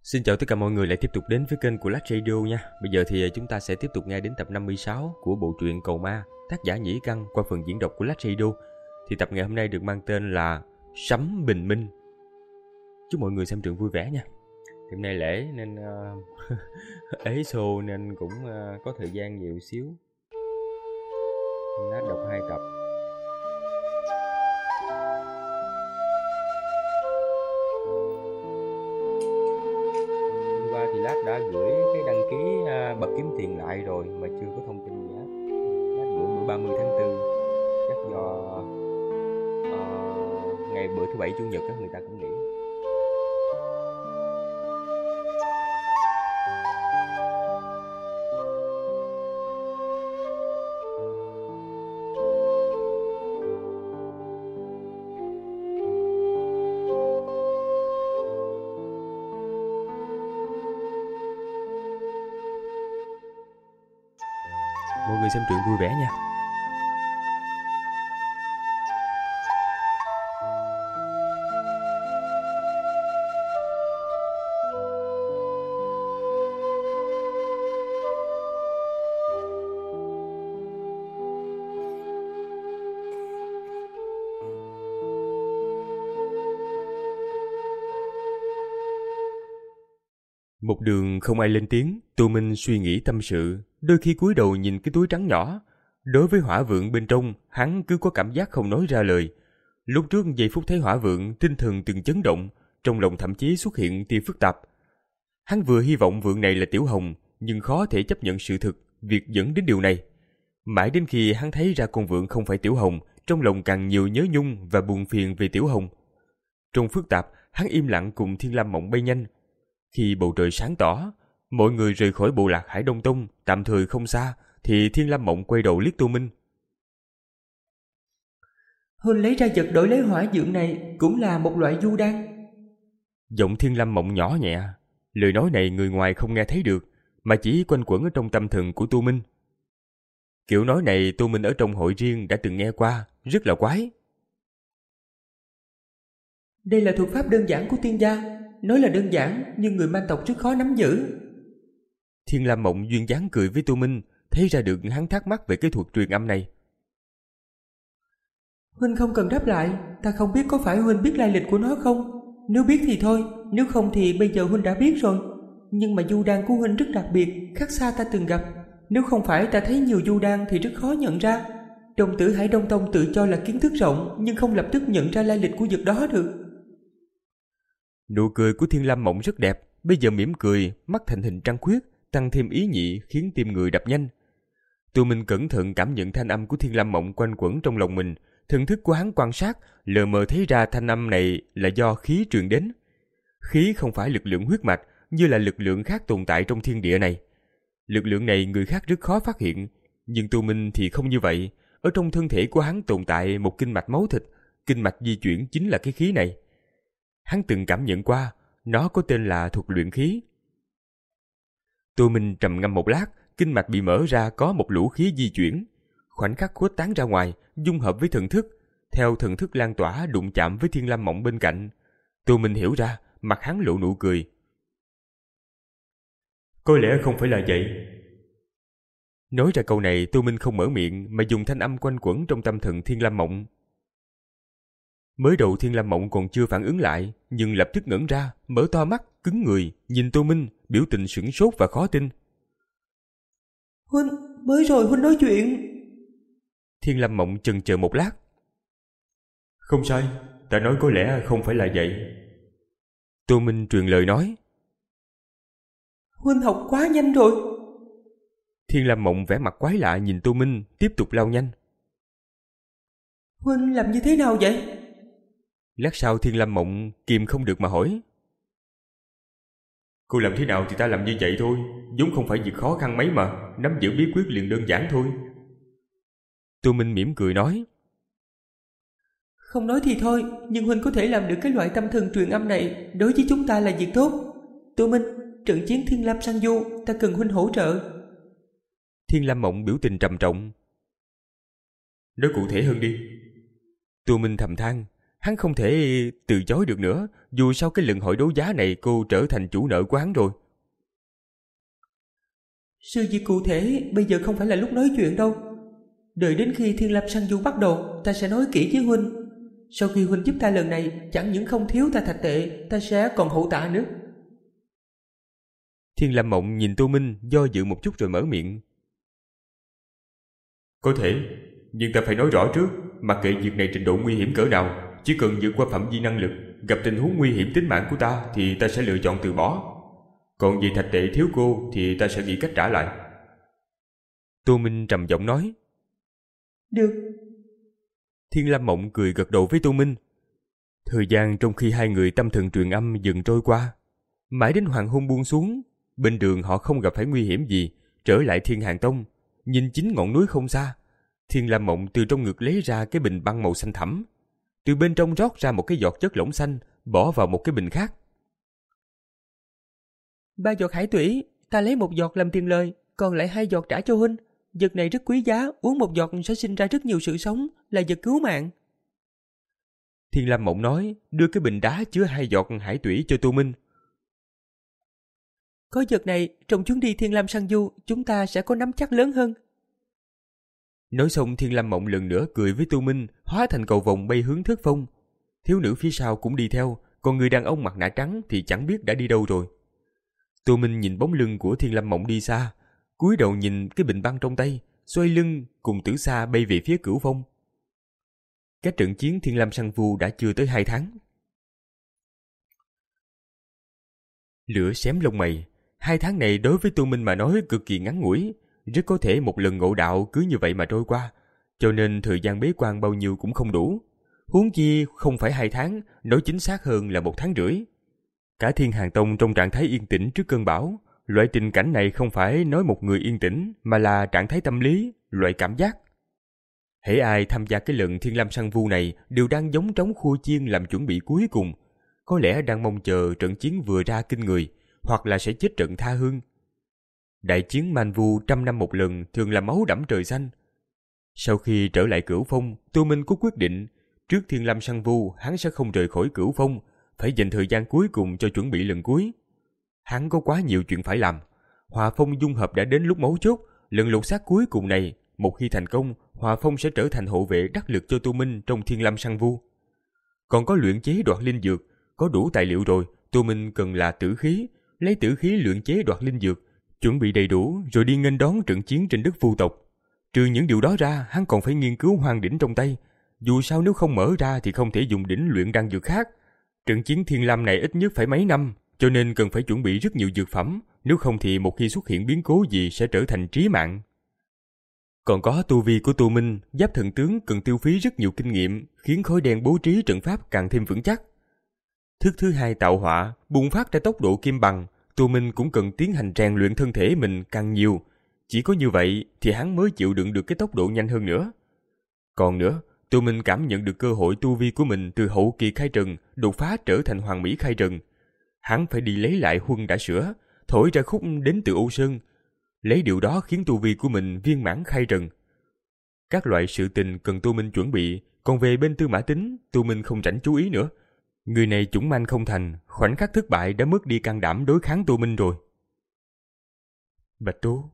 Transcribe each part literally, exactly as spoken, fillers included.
Xin chào tất cả mọi người lại tiếp tục đến với kênh của Lách Radio nha. Bây giờ thì chúng ta sẽ tiếp tục nghe đến tập năm mươi sáu của bộ truyện Cầu Ma, tác giả Nhĩ Căn qua phần diễn đọc của Lách Radio. Thì tập ngày hôm nay được mang tên là Sấm Bình Minh. Chúc mọi người xem truyện vui vẻ nha. Thì hôm nay lễ nên uh, ế xô nên cũng uh, có thời gian nhiều xíu. Lát đọc hai tập. Thì Lát đã gửi cái đăng ký uh, bật kiếm tiền lại rồi mà chưa có thông tin gì hết. Lát gửi bữa ba mươi tháng tư, chắc do uh, ngày bữa thứ bảy chủ nhật đó người ta cũng nghỉ. Mọi người xem truyện vui vẻ nha. Một đường không ai lên tiếng, Tô Minh suy nghĩ tâm sự, đôi khi cúi đầu nhìn cái túi trắng nhỏ. Đối với hỏa vượng bên trong, hắn cứ có cảm giác không nói ra lời. Lúc trước giây phút thấy hỏa vượng, tinh thần từng chấn động, trong lòng thậm chí xuất hiện tia phức tạp. Hắn vừa hy vọng vượng này là Tiểu Hồng, nhưng khó thể chấp nhận sự thực, việc dẫn đến điều này. Mãi đến khi hắn thấy ra con vượng không phải Tiểu Hồng, trong lòng càng nhiều nhớ nhung và buồn phiền về Tiểu Hồng. Trong phức tạp, hắn im lặng cùng Thiên Lam Mộng bay nhanh. Khi bầu trời sáng tỏ, mọi người rời khỏi bộ lạc Hải Đông Tông, tạm thời không xa, thì Thiên Lam Mộng quay đầu liếc Tô Minh. Huynh lấy ra vật đổi lấy hỏa dược này cũng là một loại du đan. Giọng Thiên Lam Mộng nhỏ nhẹ, lời nói này người ngoài không nghe thấy được, mà chỉ quanh quẩn ở trong tâm thần của Tô Minh. Kiểu nói này Tô Minh ở trong hội riêng đã từng nghe qua, rất là quái. Đây là thuật pháp đơn giản của tiên gia. Nói là đơn giản, nhưng người man tộc rất khó nắm giữ. Thiên Lam Mộng duyên dáng cười với Tô Minh, thấy ra được hắn thắc mắc về cái thuật truyền âm này. Huynh không cần đáp lại, ta không biết có phải Huynh biết lai lịch của nó không. Nếu biết thì thôi, nếu không thì bây giờ Huynh đã biết rồi. Nhưng mà du đan của Huynh rất đặc biệt, khác xa ta từng gặp. Nếu không phải ta thấy nhiều du đan thì rất khó nhận ra. Đồng tử Hải Đông Tông tự cho là kiến thức rộng, nhưng không lập tức nhận ra lai lịch của vật đó được. Nụ cười của Thiên Lam Mộng rất đẹp, bây giờ mỉm cười, mắt thành hình trăng khuyết, tăng thêm ý nhị khiến tim người đập nhanh. Tô Minh cẩn thận cảm nhận thanh âm của Thiên Lam Mộng quanh quẩn trong lòng mình, thần thức của hắn quan sát, lờ mờ thấy ra thanh âm này là do khí truyền đến. Khí không phải lực lượng huyết mạch, như là lực lượng khác tồn tại trong thiên địa này. Lực lượng này người khác rất khó phát hiện, nhưng Tô Minh thì không như vậy. Ở trong thân thể của hắn tồn tại một kinh mạch máu thịt, kinh mạch di chuyển chính là cái khí này. Hắn từng cảm nhận qua, nó có tên là thuật luyện khí. Tô Minh trầm ngâm một lát, kinh mạch bị mở ra có một lũ khí di chuyển. Khoảnh khắc khuếch tán ra ngoài, dung hợp với thần thức. Theo thần thức lan tỏa đụng chạm với Thiên Lam Mộng bên cạnh. Tô Minh hiểu ra, mặt hắn lộ nụ cười. Có lẽ không phải là vậy. Nói ra câu này, Tô Minh không mở miệng mà dùng thanh âm quanh quẩn trong tâm thần Thiên Lam Mộng. Mới đầu Thiên Lam Mộng còn chưa phản ứng lại, nhưng lập tức ngẩn ra, mở to mắt, cứng người, nhìn Tô Minh, biểu tình sửng sốt và khó tin. Huynh, mới rồi Huynh nói chuyện. Thiên Lam Mộng chần chờ một lát. Không sai, ta nói có lẽ không phải là vậy. Tô Minh truyền lời nói. Huynh học quá nhanh rồi. Thiên Lam Mộng vẻ mặt quái lạ nhìn Tô Minh, tiếp tục lao nhanh. Huynh làm như thế nào vậy? Lát sau Thiên Lam Mộng kìm không được mà hỏi. Cô làm thế nào thì ta làm như vậy thôi, vốn không phải việc khó khăn mấy mà, nắm giữ bí quyết liền đơn giản thôi. Tô Minh mỉm cười nói. Không nói thì thôi, nhưng Huynh có thể làm được cái loại tâm thần truyền âm này, đối với chúng ta là việc tốt. Tô Minh, trận chiến Thiên Lam Sang Du, ta cần Huynh hỗ trợ. Thiên Lam Mộng biểu tình trầm trọng. Nói cụ thể hơn đi. Tô Minh thầm than, Hắn không thể từ chối được nữa, dù sau cái lần hội đấu giá này cô trở thành chủ nợ của hắn rồi. Sự việc cụ thể bây giờ không phải là lúc nói chuyện đâu. Đợi đến khi Thiên Lâm Săn Du bắt đầu, ta sẽ nói kỹ với huynh. Sau khi huynh giúp ta lần này, chẳng những không thiếu ta thạch tệ, ta sẽ còn hậu tạ nữa. Thiên Lâm Mộng nhìn Tô Minh do dự một chút rồi mở miệng. Có thể, nhưng ta phải nói rõ trước, mặc kệ việc này trình độ nguy hiểm cỡ nào, chỉ cần vượt qua phạm vi năng lực, gặp tình huống nguy hiểm tính mạng của ta thì ta sẽ lựa chọn từ bỏ. Còn vì thạch tệ thiếu cô thì ta sẽ nghĩ cách trả lại. Tô Minh trầm giọng nói. Được. Thiên Lâm Mộng cười gật đầu với Tô Minh. Thời gian trong khi hai người tâm thần truyền âm dần trôi qua. Mãi đến hoàng hôn buông xuống, bên đường họ không gặp phải nguy hiểm gì, trở lại Thiên Hàng Tông. Nhìn chính ngọn núi không xa, Thiên Lâm Mộng từ trong ngực lấy ra cái bình băng màu xanh thẳm. Từ bên trong rót ra một cái giọt chất lỏng xanh, bỏ vào một cái bình khác. Ba giọt hải thủy, ta lấy một giọt làm tiền lời, còn lại hai giọt trả cho huynh. Vật này rất quý giá, uống một giọt sẽ sinh ra rất nhiều sự sống, là vật cứu mạng. Thiên Lâm Mộng nói, đưa cái bình đá chứa hai giọt hải thủy cho Tô Minh. Có vật này, trong chuyến đi Thiên Lam Săn Du, chúng ta sẽ có nắm chắc lớn hơn. Nói xong, Thiên Lâm Mộng lần nữa cười với Tô Minh, hóa thành cầu vồng bay hướng Thất Phong. Thiếu nữ phía sau cũng đi theo, còn người đàn ông mặt nạ trắng thì chẳng biết đã đi đâu rồi. Tô Minh nhìn bóng lưng của Thiên Lâm Mộng đi xa, cúi đầu nhìn cái bình băng trong tay, xoay lưng cùng Tử Sa bay về phía Cửu Phong. Cái trận chiến Thiên Lam Săn Du đã chưa tới hai tháng. Lửa xém lông mày, hai tháng này đối với Tô Minh mà nói cực kỳ ngắn ngủi, rất có thể một lần ngộ đạo cứ như vậy mà trôi qua, cho nên thời gian bế quan bao nhiêu cũng không đủ. Huống chi không phải hai tháng, nói chính xác hơn là một tháng rưỡi. Cả Thiên Hàng Tông trong trạng thái yên tĩnh trước cơn bão. Loại tình cảnh này không phải nói một người yên tĩnh, mà là trạng thái tâm lý, loại cảm giác. Hễ ai tham gia cái lần Thiên Lam Săn Vu này đều đang giống trống khua chiên làm chuẩn bị cuối cùng, có lẽ đang mong chờ trận chiến vừa ra kinh người, hoặc là sẽ chết trận tha hương. Đại chiến Man Vu trăm năm một lần thường là máu đẫm trời xanh. Sau khi trở lại Cửu Phong, Tô Minh có quyết định, trước Thiên Lam Săn Vu hắn sẽ không rời khỏi Cửu Phong, phải dành thời gian cuối cùng cho chuẩn bị lần cuối. Hắn có quá nhiều chuyện phải làm. Hòa Phong dung hợp đã đến lúc mấu chốt, lần lột xác cuối cùng này, một khi thành công, Hòa Phong sẽ trở thành hộ vệ đắc lực cho Tô Minh trong Thiên Lam Săn Vu. Còn có luyện chế đoạt linh dược, có đủ tài liệu rồi, Tô Minh cần là tử khí, lấy tử khí luyện chế đoạt linh dược, chuẩn bị đầy đủ rồi đi nghênh đón trận chiến trên đất Vu tộc. Trừ những điều đó ra, hắn còn phải nghiên cứu hoàng đỉnh trong tay. Dù sao nếu không mở ra thì không thể dùng đỉnh luyện đan dược khác. Trận chiến Thiên Lam này ít nhất phải mấy năm, cho nên cần phải chuẩn bị rất nhiều dược phẩm, nếu không thì một khi xuất hiện biến cố gì sẽ trở thành chí mạng. Còn có tu vi của Tô Minh, giáp thần tướng cần tiêu phí rất nhiều kinh nghiệm, khiến khối đen bố trí trận pháp càng thêm vững chắc. Thức thứ hai tạo hỏa, bùng phát ra tốc độ kim bằng, Tô Minh cũng cần tiến hành rèn luyện thân thể mình càng nhiều. Chỉ có như vậy thì hắn mới chịu đựng được cái tốc độ nhanh hơn nữa. Còn nữa, Tô Minh cảm nhận được cơ hội tu vi của mình từ hậu kỳ khai trần đột phá trở thành hoàng mỹ khai trần. Hắn phải đi lấy lại huân đã sửa, thổi ra khúc đến từ Âu Sơn, lấy điều đó khiến tu vi của mình viên mãn khai trần. Các loại sự tình cần Tô Minh chuẩn bị, còn về bên Tư Mã Tính, Tô Minh không rảnh chú ý nữa. Người này chủng manh không thành, khoảnh khắc thất bại đã mất đi can đảm đối kháng Tô Minh rồi. Bạch Tố.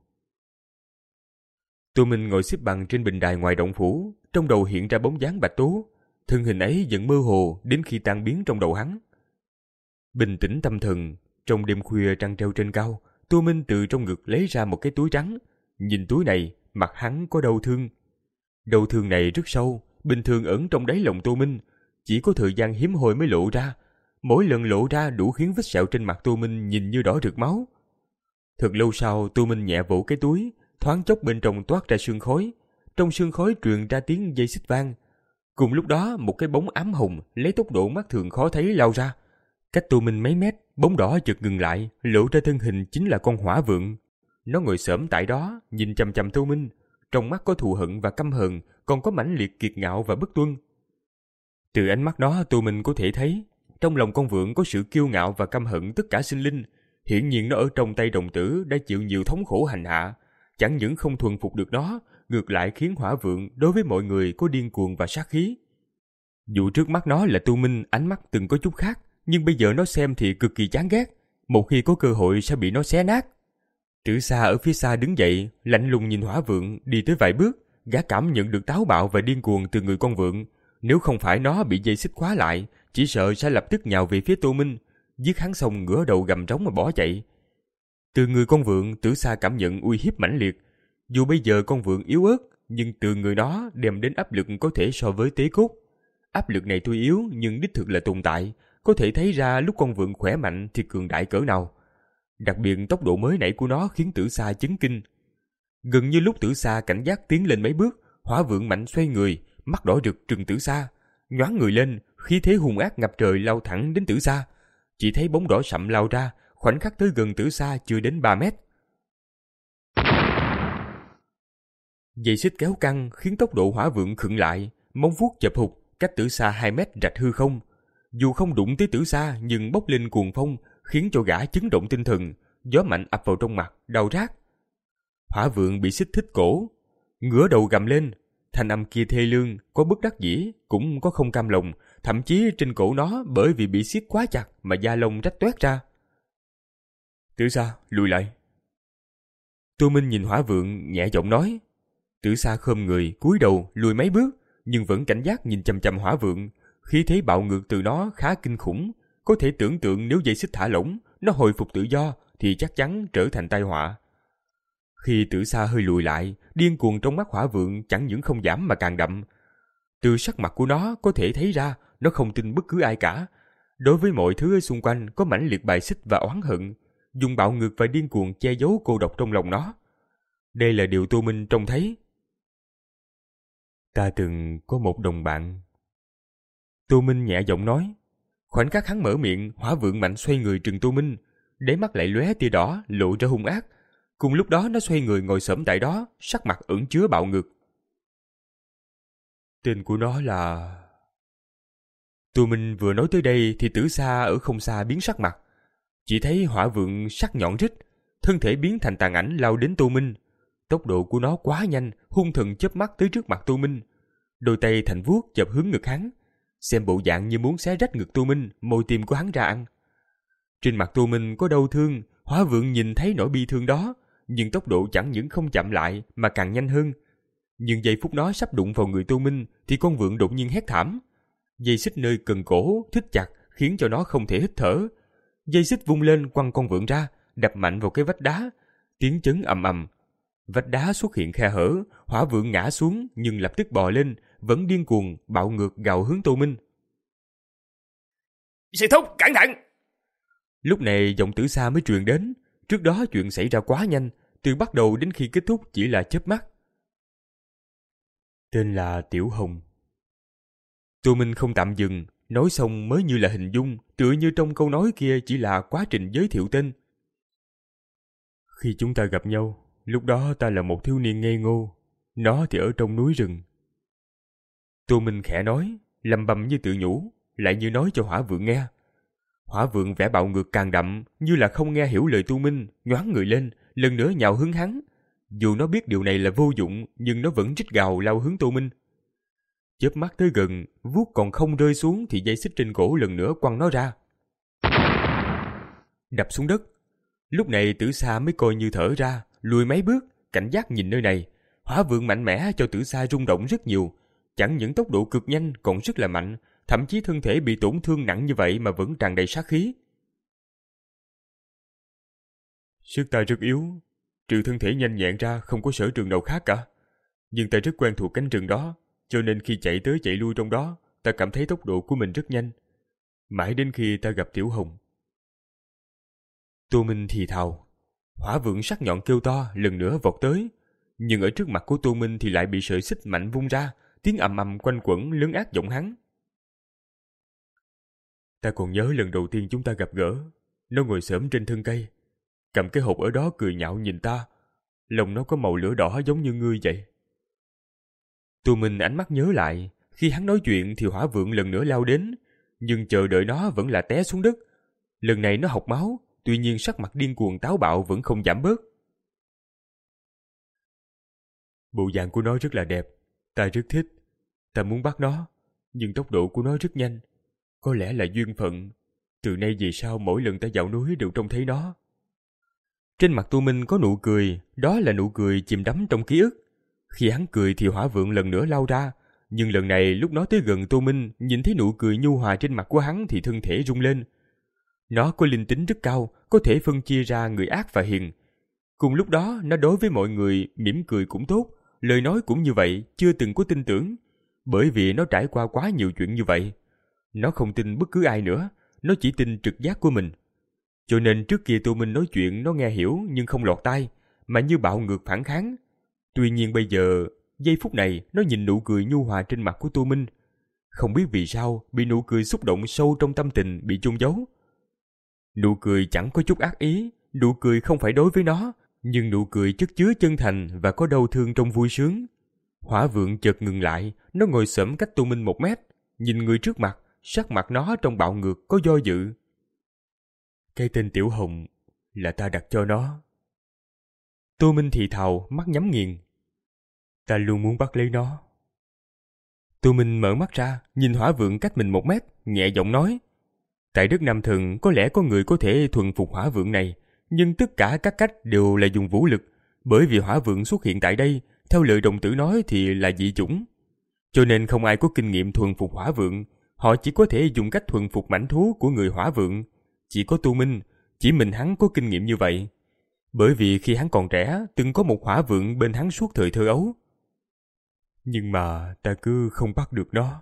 Tô Minh ngồi xếp bằng trên bình đài ngoài động phủ, trong đầu hiện ra bóng dáng Bạch Tố, thân hình ấy vẫn mơ hồ đến khi tan biến trong đầu hắn. Bình tĩnh tâm thần, trong đêm khuya trăng treo trên cao, Tô Minh từ trong ngực lấy ra một cái túi trắng. Nhìn túi này, mặt hắn có đau thương. Đau thương này rất sâu, bình thường ẩn trong đáy lòng Tô Minh, chỉ có thời gian hiếm hoi mới lộ ra. Mỗi lần lộ ra đủ khiến vết sẹo trên mặt Tô Minh nhìn như đỏ rực máu. Thật lâu sau, Tô Minh nhẹ vỗ cái túi, thoáng chốc bên trong toát ra sương khói. Trong sương khói truyền ra tiếng dây xích vang. Cùng lúc đó, một cái bóng ám hồng lấy tốc độ mắt thường khó thấy lao ra. Cách Tô Minh mấy mét, bóng đỏ chợt ngừng lại, lộ ra thân hình chính là con hỏa vượng. Nó ngồi xổm tại đó, nhìn chằm chằm Tô Minh, trong mắt có thù hận và căm hờn, còn có mãnh liệt kiệt ngạo và bất tuân. Từ ánh mắt đó, Tô Minh có thể thấy, trong lòng con vượng có sự kiêu ngạo và căm hận tất cả sinh linh. Hiển nhiên nó ở trong tay đồng tử đã chịu nhiều thống khổ hành hạ, chẳng những không thuần phục được nó, ngược lại khiến hỏa vượng đối với mọi người có điên cuồng và sát khí. Dù trước mắt nó là Tu Minh, ánh mắt từng có chút khác, nhưng bây giờ nó xem thì cực kỳ chán ghét. Một khi có cơ hội sẽ bị nó xé nát. Tử Sa ở phía xa đứng dậy, lạnh lùng nhìn Hỏa Vượng đi tới vài bước. Gã cảm nhận được táo bạo và điên cuồng từ người con vượn. Nếu không phải nó bị dây xích khóa lại, chỉ sợ sẽ lập tức nhào về phía Tô Minh, giết hắn xong ngửa đầu gầm trống mà bỏ chạy. Từ người con vượn, Tử Sa cảm nhận uy hiếp mãnh liệt. Dù bây giờ con vượn yếu ớt, nhưng từ người nó đem đến áp lực có thể so với tế cốt. Áp lực này tuy yếu nhưng đích thực là tồn tại, có thể thấy ra lúc con vượn khỏe mạnh thì cường đại cỡ nào. Đặc biệt tốc độ mới nảy của nó khiến Tử Sa chấn kinh. Gần như lúc Tử Sa cảnh giác tiến lên mấy bước, Hỏa Vượng mạnh xoay người, mắt đỏ rực trừng Tử Sa, nhoáng người lên, khí thế hung ác ngập trời lao thẳng đến Tử Sa. Chỉ thấy bóng đỏ sậm lao ra, khoảnh khắc tới gần Tử Sa chưa đến ba mét. Dây xích kéo căng khiến tốc độ Hỏa Vượng khựng lại, móng vuốt chập hụt cách Tử Sa hai mét rạch hư không. Dù không đụng tới Tử Sa nhưng bốc lên cuồng phong khiến cho gã chấn động tinh thần, gió mạnh ập vào trong mặt, đau rát. Hỏa Vượng bị xích thích cổ, ngửa đầu gầm lên, thanh âm kia thê lương, có bất đắc dĩ, cũng có không cam lòng, thậm chí trên cổ nó bởi vì bị siết quá chặt mà da lông rách toét ra. Tử Sa, lùi lại. Tô Minh nhìn Hỏa Vượng nhẹ giọng nói. Tử Sa khom người, cúi đầu lùi mấy bước, nhưng vẫn cảnh giác nhìn chằm chằm Hỏa Vượng. Khí thế bạo ngược từ nó khá kinh khủng, có thể tưởng tượng nếu dây xích thả lỏng, nó hồi phục tự do thì chắc chắn trở thành tai họa. Khi Tử Sa hơi lùi lại, điên cuồng trong mắt Hỏa Vượng chẳng những không giảm mà càng đậm. Từ sắc mặt của nó có thể thấy ra nó không tin bất cứ ai cả. Đối với mọi thứ ở xung quanh có mãnh liệt bài xích và oán hận, dùng bạo ngược và điên cuồng che giấu cô độc trong lòng nó. Đây là điều Tô Minh trông thấy. Ta từng có một đồng bạn. Tô Minh nhẹ giọng nói. Khoảnh khắc hắn mở miệng, Hỏa Vượng mạnh xoay người trừng Tô Minh, đáy mắt lại lóe tia đỏ, lộ ra hung ác. Cùng lúc đó nó xoay người ngồi xổm tại đó, sắc mặt ẩn chứa bạo ngược. Tên của nó là... Tô Minh vừa nói tới đây thì Tử Sa ở không xa biến sắc mặt. Chỉ thấy Hỏa Vượng sắc nhọn rít, thân thể biến thành tàn ảnh lao đến Tô Minh. Tốc độ của nó quá nhanh, hung thần chớp mắt tới trước mặt Tô Minh. Đôi tay thành vuốt chộp hướng ngực hắn, xem bộ dạng như muốn xé rách ngực Tô Minh, môi tim của hắn ra ăn. Trên mặt Tô Minh có đau thương, Hỏa Vượng nhìn thấy nỗi bi thương đó, nhưng tốc độ chẳng những không chậm lại mà càng nhanh hơn. Nhưng giây phút nó sắp đụng vào người Tô Minh thì con vượn đột nhiên hét thảm. Dây xích nơi cần cổ thít chặt khiến cho nó không thể hít thở. Dây xích vung lên quăng con vượn ra, đập mạnh vào cái vách đá, tiếng chấn ầm ầm. Vách đá xuất hiện khe hở, Hỏa Vượng ngã xuống nhưng lập tức bò lên, vẫn điên cuồng bạo ngược gào hướng Tô Minh. Sư thúc, cẩn thận! Lúc này giọng Tử Sa mới truyền đến. Trước đó chuyện xảy ra quá nhanh, từ bắt đầu đến khi kết thúc chỉ là chớp mắt. Tên là Tiểu Hồng. Tô Minh không tạm dừng, nói xong mới như là hình dung, tựa như trong câu nói kia chỉ là quá trình giới thiệu tên. Khi chúng ta gặp nhau, lúc đó ta là một thiếu niên ngây ngô, nó thì ở trong núi rừng. Tô Minh khẽ nói, lầm bầm như tự nhủ, lại như nói cho Hỏa Vượng nghe. Hỏa Vượng vẻ bạo ngược càng đậm, như là không nghe hiểu lời Tô Minh, nhoáng người lên, lần nữa nhào hướng hắn. Dù nó biết điều này là vô dụng, nhưng nó vẫn rít gào lao hướng Tô Minh. Chớp mắt tới gần, vuốt còn không rơi xuống thì dây xích trên cổ lần nữa quăng nó ra, đập xuống đất. Lúc này Tử Sa mới coi như thở ra, lùi mấy bước, cảnh giác nhìn nơi này. Hỏa Vượng mạnh mẽ cho Tử Sa rung động rất nhiều, chẳng những tốc độ cực nhanh còn rất là mạnh, thậm chí thân thể bị tổn thương nặng như vậy mà vẫn tràn đầy sát khí. Sức ta rất yếu, trừ thân thể nhanh nhẹn ra không có sở trường nào khác cả. Nhưng ta rất quen thuộc cánh rừng đó, cho nên khi chạy tới chạy lui trong đó, ta cảm thấy tốc độ của mình rất nhanh. Mãi đến khi ta gặp Tiểu Hồng. Tô Minh thì thào. Hỏa Vượng sắc nhọn kêu to lần nữa vọt tới, nhưng ở trước mặt của Tô Minh thì lại bị sợi xích mạnh vung ra, tiếng ầm ầm quanh quẩn lấn át giọng hắn. Ta còn nhớ lần đầu tiên chúng ta gặp gỡ, nó ngồi xổm trên thân cây, cầm cái hộp ở đó cười nhạo nhìn ta, lòng nó có màu lửa đỏ giống như ngươi vậy. Tô Minh ánh mắt nhớ lại, khi hắn nói chuyện thì Hỏa Vượng lần nữa lao đến, nhưng chờ đợi nó vẫn là té xuống đất. Lần này nó học máu, tuy nhiên sắc mặt điên cuồng táo bạo vẫn không giảm bớt. Bộ dạng của nó rất là đẹp, ta rất thích, ta muốn bắt nó, nhưng tốc độ của nó rất nhanh. Có lẽ là duyên phận. Từ nay về sau mỗi lần ta dạo núi đều trông thấy nó. Trên mặt Tô Minh có nụ cười, đó là nụ cười chìm đắm trong ký ức. Khi hắn cười thì hỏa vượng lần nữa lao ra, nhưng lần này lúc nó tới gần Tô Minh, nhìn thấy nụ cười nhu hòa trên mặt của hắn thì thân thể rung lên. Nó có linh tính rất cao, có thể phân chia ra người ác và hiền. Cùng lúc đó, nó đối với mọi người mỉm cười cũng tốt, lời nói cũng như vậy, chưa từng có tin tưởng, bởi vì nó trải qua quá nhiều chuyện như vậy. Nó không tin bất cứ ai nữa, nó chỉ tin trực giác của mình. Cho nên trước kia Tô Minh nói chuyện nó nghe hiểu nhưng không lọt tai, mà như bạo ngược phản kháng. Tuy nhiên bây giờ, giây phút này, nó nhìn nụ cười nhu hòa trên mặt của Tô Minh. Không biết vì sao, bị nụ cười xúc động sâu trong tâm tình bị chôn giấu. Nụ cười chẳng có chút ác ý, nụ cười không phải đối với nó, nhưng nụ cười chất chứa chân thành và có đau thương trong vui sướng. Hỏa vượng chợt ngừng lại, nó ngồi xổm cách Tô Minh một mét, nhìn người trước mặt, sắc mặt nó trong bạo ngược có do dự. Cái tên Tiểu Hồng là ta đặt cho nó. Tô Minh thì thào, mắt nhắm nghiền. Ta luôn muốn bắt lấy nó. Tô Minh mở mắt ra, nhìn hỏa vượng cách mình một mét, nhẹ giọng nói. Tại đất Nam Thần có lẽ có người có thể thuần phục hỏa vượng này, nhưng tất cả các cách đều là dùng vũ lực, bởi vì hỏa vượng xuất hiện tại đây, theo lời đồng tử nói thì là dị chủng. Cho nên không ai có kinh nghiệm thuần phục hỏa vượng, họ chỉ có thể dùng cách thuần phục mãnh thú của người hỏa vượng. Chỉ có Tô Minh, chỉ mình hắn có kinh nghiệm như vậy. Bởi vì khi hắn còn trẻ, từng có một hỏa vượng bên hắn suốt thời thơ ấu. Nhưng mà ta cứ không bắt được nó.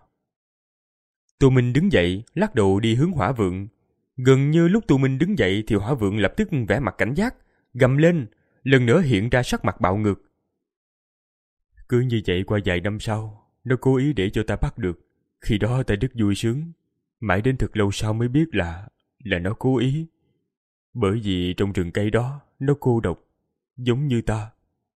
Tô Minh đứng dậy, lắc đầu đi hướng hỏa vượng. Gần như lúc Tô Minh đứng dậy thì hỏa vượng lập tức vẻ mặt cảnh giác, gầm lên, lần nữa hiện ra sắc mặt bạo ngược. Cứ như vậy qua vài năm sau, nó cố ý để cho ta bắt được. Khi đó ta rất vui sướng. Mãi đến thật lâu sau mới biết là là nó cố ý. Bởi vì trong rừng cây đó, nó cô độc, giống như ta.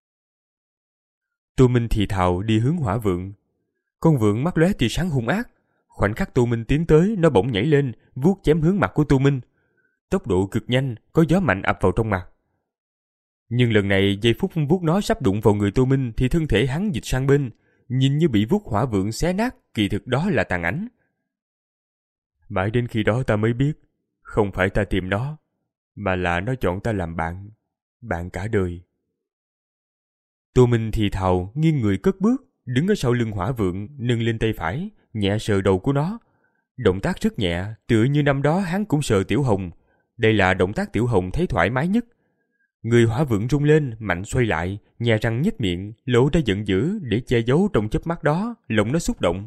Tô Minh thì thào đi hướng hỏa vượng. Con vượng mắt lóe tia sáng hung ác. Khoảnh khắc Tô Minh tiến tới, nó bỗng nhảy lên, vuốt chém hướng mặt của Tô Minh. Tốc độ cực nhanh, có gió mạnh ập vào trong mặt. Nhưng lần này, giây phút vuốt nó sắp đụng vào người Tô Minh thì thân thể hắn dịch sang bên, nhìn như bị vuốt hỏa vượng xé nát, kỳ thực đó là tàn ảnh. Mãi đến khi đó ta mới biết, không phải ta tìm nó, mà là nó chọn ta làm bạn, bạn cả đời. Tô Minh thì thào, nghiêng người cất bước, đứng ở sau lưng hỏa vượng, nâng lên tay phải, nhẹ sờ đầu của nó. Động tác rất nhẹ, tựa như năm đó hắn cũng sờ Tiểu Hồng. Đây là động tác Tiểu Hồng thấy thoải mái nhất. Người hỏa vượng rung lên, mạnh xoay lại, nhè răng nhếch miệng, lộ ra giận dữ để che giấu trong chớp mắt đó, lòng nó xúc động.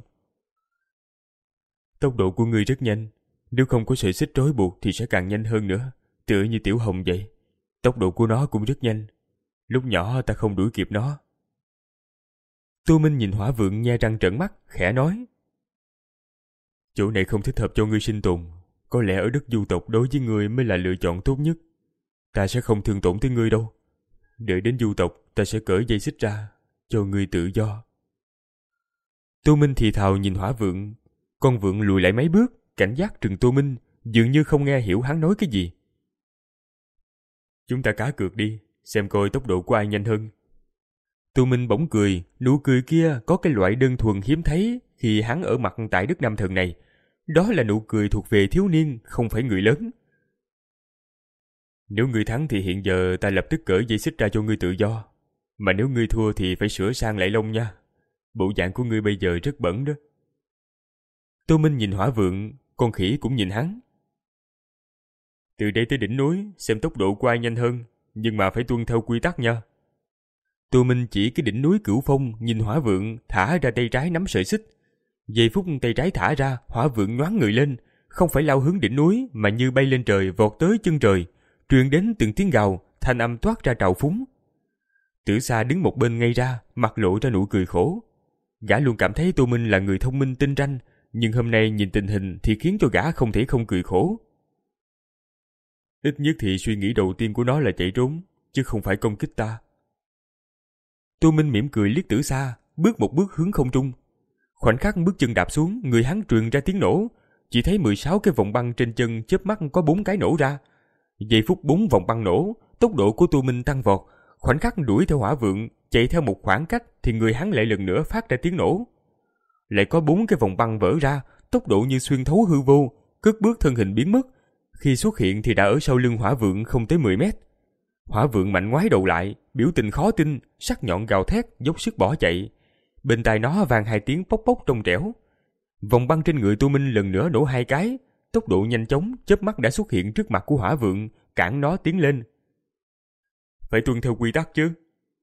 Tốc độ của ngươi rất nhanh, nếu không có sợi xích trói buộc thì sẽ càng nhanh hơn nữa, tựa như Tiểu Hồng vậy. Tốc độ của nó cũng rất nhanh, lúc nhỏ ta không đuổi kịp nó. Tô Minh nhìn hỏa vượng nhe răng trợn mắt, khẽ nói. Chỗ này không thích hợp cho ngươi sinh tồn, có lẽ ở đất du tộc đối với ngươi mới là lựa chọn tốt nhất. Ta sẽ không thương tổn tới ngươi đâu. Đợi đến du tộc, ta sẽ cởi dây xích ra, cho ngươi tự do. Tô Minh thì thào nhìn hỏa vượng. Con vượng lùi lại mấy bước, cảnh giác trừng Tô Minh, dường như không nghe hiểu hắn nói cái gì. Chúng ta cá cược đi, xem coi tốc độ của ai nhanh hơn. Tô Minh bỗng cười, nụ cười kia có cái loại đơn thuần hiếm thấy khi hắn ở mặt tại đất Nam Thần này. Đó là nụ cười thuộc về thiếu niên, không phải người lớn. Nếu ngươi thắng thì hiện giờ ta lập tức cởi dây xích ra cho ngươi tự do. Mà nếu ngươi thua thì phải sửa sang lại lông nha. Bộ dạng của ngươi bây giờ rất bẩn đó. Tô Minh nhìn hỏa vượng, con khỉ cũng nhìn hắn. Từ đây tới đỉnh núi, xem tốc độ của ai nhanh hơn, nhưng mà phải tuân theo quy tắc nha. Tô Minh chỉ cái đỉnh núi Cửu Phong, nhìn hỏa vượng, thả ra tay trái nắm sợi xích. Giây phút tay trái thả ra, hỏa vượng nhoáng người lên, không phải lao hướng đỉnh núi mà như bay lên trời vọt tới chân trời, truyền đến từng tiếng gào, thanh âm toát ra trào phúng. Tử Sa đứng một bên ngây ra, mặt lộ ra nụ cười khổ. Gã luôn cảm thấy Tô Minh là người thông minh tinh ranh, nhưng hôm nay nhìn tình hình thì khiến cho gã không thể không cười khổ. Ít nhất thì suy nghĩ đầu tiên của nó là chạy trốn, chứ không phải công kích ta. Tô Minh mỉm cười liếc Tử Sa, bước một bước hướng không trung. Khoảnh khắc bước chân đạp xuống, người hắn truyền ra tiếng nổ, chỉ thấy mười sáu cái vòng băng trên chân chớp mắt có bốn cái nổ ra. Giây phút bốn vòng băng nổ, tốc độ của Tô Minh tăng vọt, khoảnh khắc đuổi theo hỏa vượng, chạy theo một khoảng cách thì người hắn lại lần nữa phát ra tiếng nổ. Lại có bốn cái vòng băng vỡ ra, tốc độ như xuyên thấu hư vô, cất bước thân hình biến mất. Khi xuất hiện thì đã ở sau lưng hỏa vượng không tới mười mét. Hỏa vượng mạnh ngoái đầu lại, biểu tình khó tin, sắc nhọn gào thét, dốc sức bỏ chạy. Bên tai nó vang hai tiếng pốc pốc trong trẻo. Vòng băng trên người Tô Minh lần nữa nổ hai cái, tốc độ nhanh chóng, chớp mắt đã xuất hiện trước mặt của hỏa vượng, cản nó tiến lên. Phải tuân theo quy tắc chứ.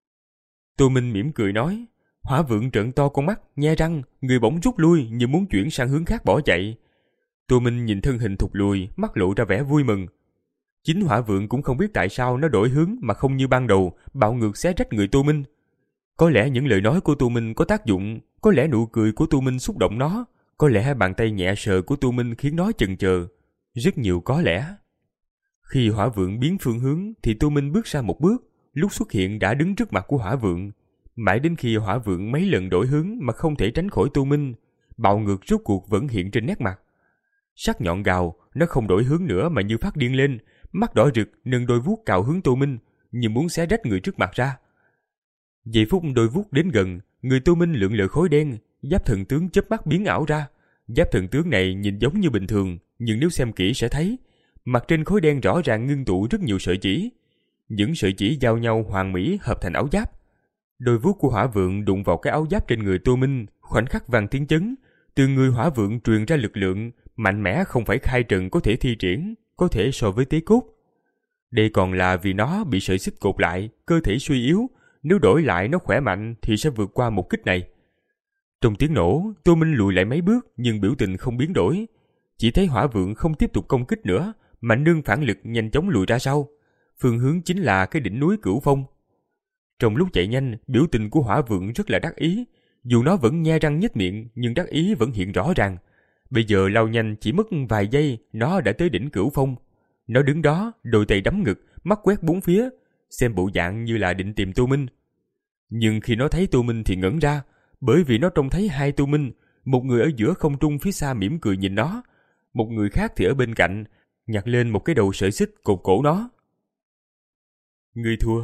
Tô Minh mỉm cười nói. Hỏa vượng trợn to con mắt, nhe răng, người bỗng rút lui như muốn chuyển sang hướng khác bỏ chạy. Tô Minh nhìn thân hình thụt lùi, mắt lộ ra vẻ vui mừng. Chính hỏa vượng cũng không biết tại sao nó đổi hướng mà không như ban đầu, bạo ngược xé rách người Tô Minh. Có lẽ những lời nói của Tô Minh có tác dụng, có lẽ nụ cười của Tô Minh xúc động nó, có lẽ bàn tay nhẹ sờ của Tô Minh khiến nó chần chờ. Rất nhiều có lẽ. Khi hỏa vượng biến phương hướng thì Tô Minh bước ra một bước, lúc xuất hiện đã đứng trước mặt của hỏa vượng. Mãi đến khi hỏa vượng mấy lần đổi hướng mà không thể tránh khỏi Tô Minh, bạo ngược rốt cuộc vẫn hiện trên nét mặt. Sắc nhọn gào, nó không đổi hướng nữa mà như phát điên lên, mắt đỏ rực nâng đôi vuốt cào hướng Tô Minh, như muốn xé rách người trước mặt ra. Giây phút đôi vuốt đến gần, người Tô Minh lượn lờ khói đen, giáp thần tướng chớp mắt biến ảo ra. Giáp thần tướng này nhìn giống như bình thường, nhưng nếu xem kỹ sẽ thấy, mặt trên khói đen rõ ràng ngưng tụ rất nhiều sợi chỉ. Những sợi chỉ giao nhau hoàn mỹ hợp thành áo giáp. Đôi vuốt của hỏa vượng đụng vào cái áo giáp trên người Tô Minh, khoảnh khắc vang tiếng chấn. Từ người hỏa vượng truyền ra lực lượng mạnh mẽ không phải khai trần có thể thi triển, có thể so với tế cốt. Đây còn là vì nó bị sợi xích cột lại, cơ thể suy yếu. Nếu đổi lại nó khỏe mạnh thì sẽ vượt qua một kích này. Trong tiếng nổ, Tô Minh lùi lại mấy bước nhưng biểu tình không biến đổi. Chỉ thấy hỏa vượng không tiếp tục công kích nữa, mà nương phản lực nhanh chóng lùi ra sau. Phương hướng chính là cái đỉnh núi Cửu Phong. Trong lúc chạy nhanh, biểu tình của hỏa vượng rất là đắc ý. Dù nó vẫn nhe răng nhếch miệng, nhưng đắc ý vẫn hiện rõ ràng. Bây giờ lao nhanh chỉ mất vài giây, nó đã tới đỉnh Cửu Phong. Nó đứng đó, đôi tay đấm ngực, mắt quét bốn phía, xem bộ dạng như là định tìm Tô Minh. Nhưng khi nó thấy Tô Minh thì ngẩn ra, bởi vì nó trông thấy hai Tô Minh, một người ở giữa không trung phía xa mỉm cười nhìn nó, một người khác thì ở bên cạnh, nhặt lên một cái đầu sợi xích cột cổ nó. Ngươi thua.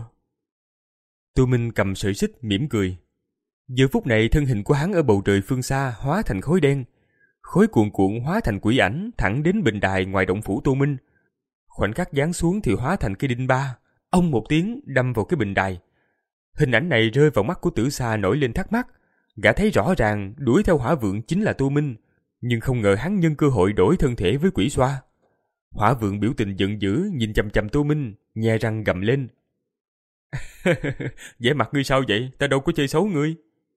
Tô Minh cầm sợi xích mỉm cười. Giờ phút này thân hình của hắn ở bầu trời phương xa hóa thành khói đen. Khói cuồn cuộn hóa thành quỷ ảnh thẳng đến bình đài ngoài động phủ Tô Minh. Khoảnh khắc giáng xuống thì hóa thành cái đinh ba, ông một tiếng đâm vào cái bình đài. Hình ảnh này rơi vào mắt của Tử Sa nổi lên thắc mắc. Gã thấy rõ ràng đuổi theo hỏa vượng chính là Tô Minh, nhưng không ngờ hắn nhân cơ hội đổi thân thể với quỷ xoa. Hỏa vượng biểu tình giận dữ nhìn chằm chằm Tô Minh, nhe răng gầm lên. Vẻ mặt ngươi sao vậy? Ta đâu có chơi xấu ngươi.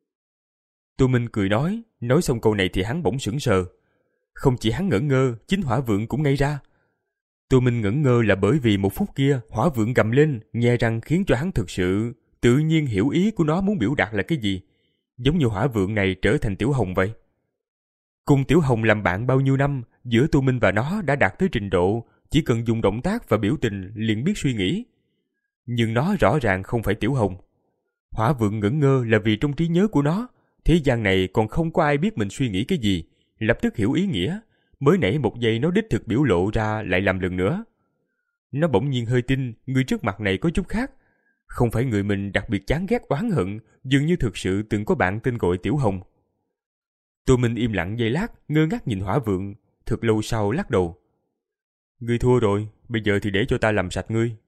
Tô Minh cười nói, nói xong câu này thì hắn bỗng sững sờ. Không chỉ hắn ngẩn ngơ, chính hỏa vượng cũng ngây ra. Tô Minh ngẩn ngơ là bởi vì một phút kia hỏa vượng gầm lên, nhe răng khiến cho hắn thực sự tự nhiên hiểu ý của nó muốn biểu đạt là cái gì. Giống như hỏa vượng này trở thành Tiểu Hồng vậy. Cùng Tiểu Hồng làm bạn bao nhiêu năm, giữa Tô Minh và nó đã đạt tới trình độ chỉ cần dùng động tác và biểu tình liền biết suy nghĩ. Nhưng nó rõ ràng không phải Tiểu Hồng. Hỏa vượng ngẩn ngơ là vì trong trí nhớ của nó, thế gian này còn không có ai biết mình suy nghĩ cái gì, lập tức hiểu ý nghĩa. Mới nãy một giây nó đích thực biểu lộ ra lại làm lần nữa. Nó bỗng nhiên hơi tin người trước mặt này có chút khác. Không phải người mình đặc biệt chán ghét oán hận, dường như thực sự từng có bạn tên gọi Tiểu Hồng. Tô Minh im lặng giây lát, ngơ ngác nhìn hỏa vượng, thật lâu sau lắc đầu. Ngươi thua rồi, bây giờ thì để cho ta làm sạch ngươi.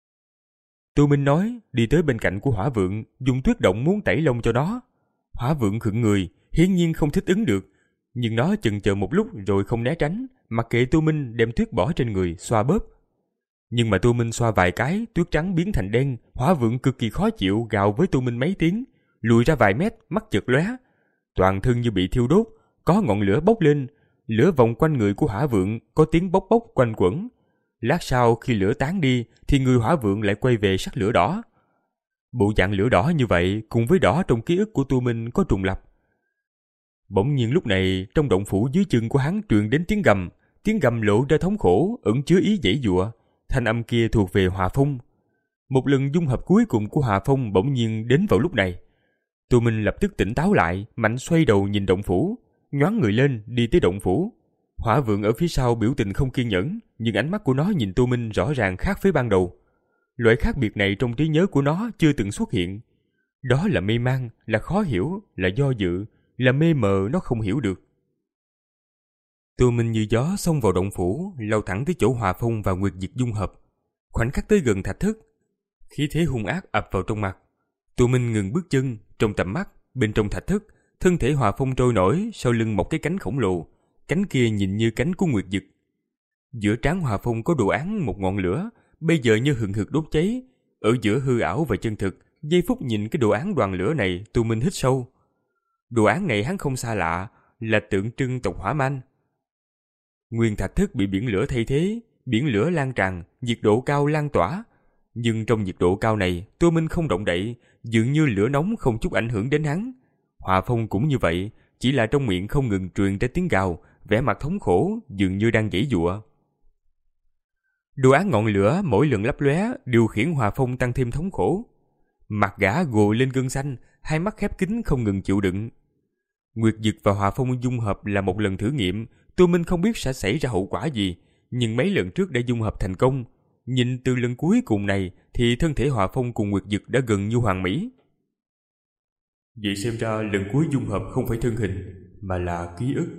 Tô Minh nói, đi tới bên cạnh của hỏa vượng, dùng tuyết động muốn tẩy lông cho nó. Hỏa vượng khựng người, hiển nhiên không thích ứng được, nhưng nó chần chờ một lúc rồi không né tránh, mặc kệ Tô Minh đem tuyết bỏ trên người, xoa bóp. Nhưng mà Tô Minh xoa vài cái, tuyết trắng biến thành đen, hỏa vượng cực kỳ khó chịu gào với Tô Minh mấy tiếng, lùi ra vài mét, mắt chợt lóe, toàn thân như bị thiêu đốt, có ngọn lửa bốc lên, lửa vòng quanh người của hỏa vượng, có tiếng bốc bốc quanh quẩn. Lát sau khi lửa tán đi thì người hỏa vượng lại quay về sắc lửa đỏ. Bộ dạng lửa đỏ như vậy cùng với đỏ trong ký ức của Tô Minh có trùng lặp. Bỗng nhiên lúc này trong động phủ dưới chân của hắn truyền đến tiếng gầm, tiếng gầm lộ ra thống khổ, ẩn chứa ý giãy giụa. Thanh âm kia thuộc về Hòa Phong. Một lần dung hợp cuối cùng của Hòa Phong bỗng nhiên đến vào lúc này. Tô Minh lập tức tỉnh táo lại, mạnh xoay đầu nhìn động phủ, nhoáng người lên đi tới động phủ. Hỏa vượng ở phía sau biểu tình không kiên nhẫn, nhưng ánh mắt của nó nhìn Tô Minh rõ ràng khác với ban đầu. Loại khác biệt này trong trí nhớ của nó chưa từng xuất hiện. Đó là mê man, là khó hiểu, là do dự, là mê mờ nó không hiểu được. Tô Minh như gió xông vào động phủ, lao thẳng tới chỗ Hòa Phong và Nguyệt Diệt dung hợp. Khoảnh khắc tới gần thạch thất, khí thế hung ác ập vào trong mặt. Tô Minh ngừng bước chân, trong tầm mắt, bên trong thạch thất, thân thể Hòa Phong trôi nổi, sau lưng một cái cánh khổng lồ, cánh kia nhìn như cánh của Nguyệt Dực. Giữa trán Hòa Phong có đồ án một ngọn lửa, bây giờ như hừng hực đốt cháy. Ở giữa hư ảo và chân thực, giây phút nhìn cái đồ án đoàn lửa này, Tô Minh hít sâu. Đồ án này hắn không xa lạ, là tượng trưng tộc Hỏa Man. Nguyên thạch thất bị biển lửa thay thế, biển lửa lan tràn, nhiệt độ cao lan tỏa. Nhưng trong nhiệt độ cao này, Tô Minh không động đậy, dường như lửa nóng không chút ảnh hưởng đến hắn. Hòa Phong cũng như vậy, chỉ là trong miệng không ngừng truyền ra tiếng gào, vẻ mặt thống khổ, dường như đang giãy giụa. Đồ án ngọn lửa mỗi lần lấp lóe điều khiển Hòa Phong tăng thêm thống khổ. Mặt gã gồ lên gân xanh, hai mắt khép kín không ngừng chịu đựng. Nguyệt Dực và Hòa Phong dung hợp là một lần thử nghiệm, Tô Minh không biết sẽ xảy ra hậu quả gì, nhưng mấy lần trước đã dung hợp thành công. Nhìn từ lần cuối cùng này thì thân thể Hòa Phong cùng Nguyệt Dực đã gần như hoàn mỹ. Vậy xem ra lần cuối dung hợp không phải thân hình, mà là ký ức.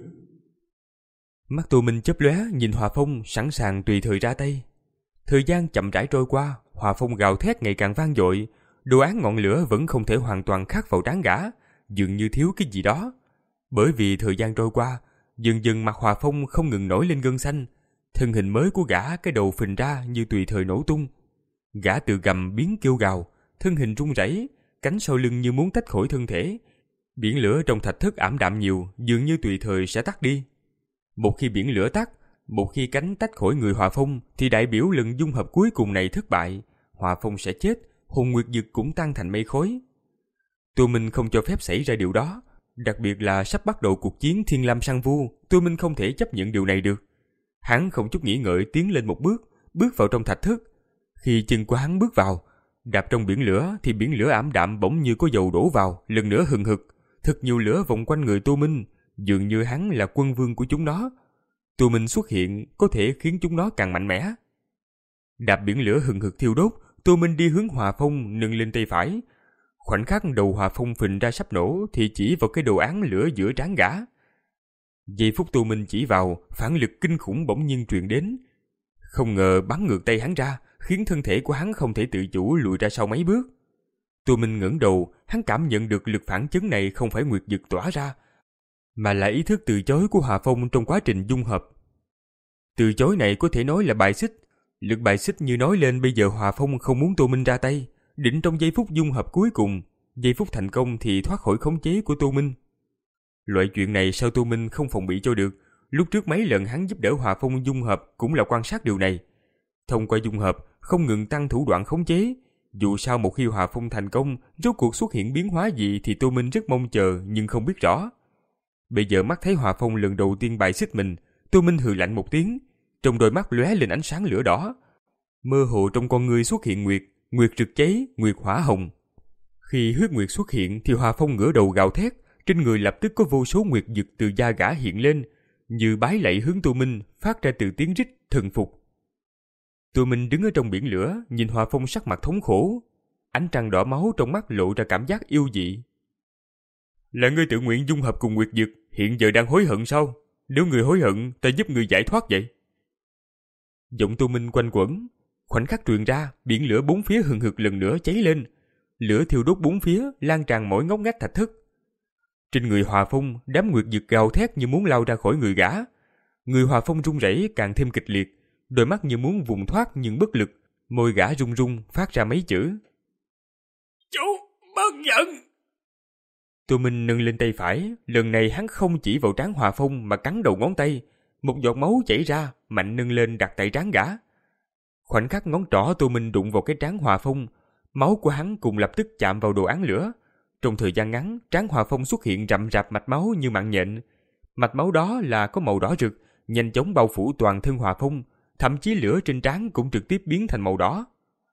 Mắt Tô Minh chớp lóe nhìn Hòa Phong sẵn sàng tùy thời ra tay. Thời gian chậm rãi trôi qua, Hòa Phong gào thét ngày càng vang dội. Đồ án ngọn lửa vẫn không thể hoàn toàn khắc vào trán gã, dường như thiếu cái gì đó. Bởi vì thời gian trôi qua, dần dần mặt Hòa Phong không ngừng nổi lên gân xanh. Thân hình mới của gã cái đầu phình ra như tùy thời nổ tung. Gã từ gầm biến kêu gào, thân hình run rẩy, cánh sau lưng như muốn tách khỏi thân thể. Biển lửa trong thạch thất ảm đạm nhiều, dường như tùy thời sẽ tắt đi. Một khi biển lửa tắt, một khi cánh tách khỏi người Hòa Phong thì đại biểu lần dung hợp cuối cùng này thất bại. Hòa Phong sẽ chết, hồn Nguyệt Dực cũng tan thành mây khói. Tô Minh không cho phép xảy ra điều đó, đặc biệt là sắp bắt đầu cuộc chiến Thiên Lam Sang Vu, Tô Minh không thể chấp nhận điều này được. Hắn không chút nghĩ ngợi tiến lên một bước, bước vào trong thạch thất. Khi chân của hắn bước vào, đạp trong biển lửa thì biển lửa ảm đạm bỗng như có dầu đổ vào, lần nữa hừng hực, thật nhiều lửa vòng quanh người Tô Minh, dường như hắn là quân vương của chúng nó. Tô Minh xuất hiện có thể khiến chúng nó càng mạnh mẽ. Đạp biển lửa hừng hực thiêu đốt, Tô Minh đi hướng Hòa Phong nâng lên tay phải. Khoảnh khắc đầu Hòa Phong phình ra sắp nổ thì chỉ vào cái đồ án lửa giữa trán gã. Giây phút Tô Minh chỉ vào, phản lực kinh khủng bỗng nhiên truyền đến. Không ngờ bắn ngược tay hắn ra, khiến thân thể của hắn không thể tự chủ lùi ra sau mấy bước. Tô Minh ngẩng đầu, hắn cảm nhận được lực phản chấn này không phải Nguyệt Dực tỏa ra, mà là ý thức từ chối của Hòa Phong trong quá trình dung hợp. Từ chối này có thể nói là bài xích. Lực bài xích như nói lên bây giờ Hòa Phong không muốn Tô Minh ra tay, định trong giây phút dung hợp cuối cùng, giây phút thành công thì thoát khỏi khống chế của Tô Minh. Loại chuyện này sao Tô Minh không phòng bị cho được, lúc trước mấy lần hắn giúp đỡ Hòa Phong dung hợp cũng là quan sát điều này. Thông qua dung hợp, không ngừng tăng thủ đoạn khống chế. Dù sao một khi Hòa Phong thành công, rốt cuộc xuất hiện biến hóa gì thì Tô Minh rất mong chờ nhưng không biết rõ. Bây giờ mắt thấy Hòa Phong lần đầu tiên bài xích mình, Tô Minh hừ lạnh một tiếng, trong đôi mắt lóe lên ánh sáng lửa đỏ. Mơ hồ trong con ngươi xuất hiện nguyệt, nguyệt rực cháy, nguyệt hỏa hồng. Khi huyết nguyệt xuất hiện thì Hòa Phong ngửa đầu gào thét, trên người lập tức có vô số nguyệt dực từ da gã hiện lên, như bái lạy hướng Tô Minh, phát ra từ tiếng rít thần phục. Tô Minh đứng ở trong biển lửa, nhìn Hòa Phong sắc mặt thống khổ, ánh trăng đỏ máu trong mắt lộ ra cảm giác yêu dị. Là ngươi tự nguyện dung hợp cùng nguyệt dực, hiện giờ đang hối hận sao? Nếu ngươi hối hận, ta giúp ngươi giải thoát vậy. Giọng Tô Minh quanh quẩn, khoảnh khắc truyền ra, biển lửa bốn phía hừng hực lần nữa cháy lên, lửa thiêu đốt bốn phía, lan tràn mỗi ngóc ngách thạch thất. Trên người Hòa Phong, đám nguyệt dực gào thét như muốn lao ra khỏi người gã. Người Hòa Phong run rẩy càng thêm kịch liệt, đôi mắt như muốn vùng thoát nhưng bất lực, môi gã run run phát ra mấy chữ. Chú, bất giận! Tô Minh nâng lên tay phải, lần này hắn không chỉ vào trán Hòa Phong mà cắn đầu ngón tay, một giọt máu chảy ra, mạnh nâng lên đặt tại trán gã. Khoảnh khắc ngón trỏ Tô Minh đụng vào cái trán Hòa Phong, máu của hắn cùng lập tức chạm vào đồ án lửa. Trong thời gian ngắn, trán Hòa Phong xuất hiện rậm rạp mạch máu như mạng nhện. Mạch máu đó là có màu đỏ rực, nhanh chóng bao phủ toàn thân Hòa Phong, thậm chí lửa trên trán cũng trực tiếp biến thành màu đỏ.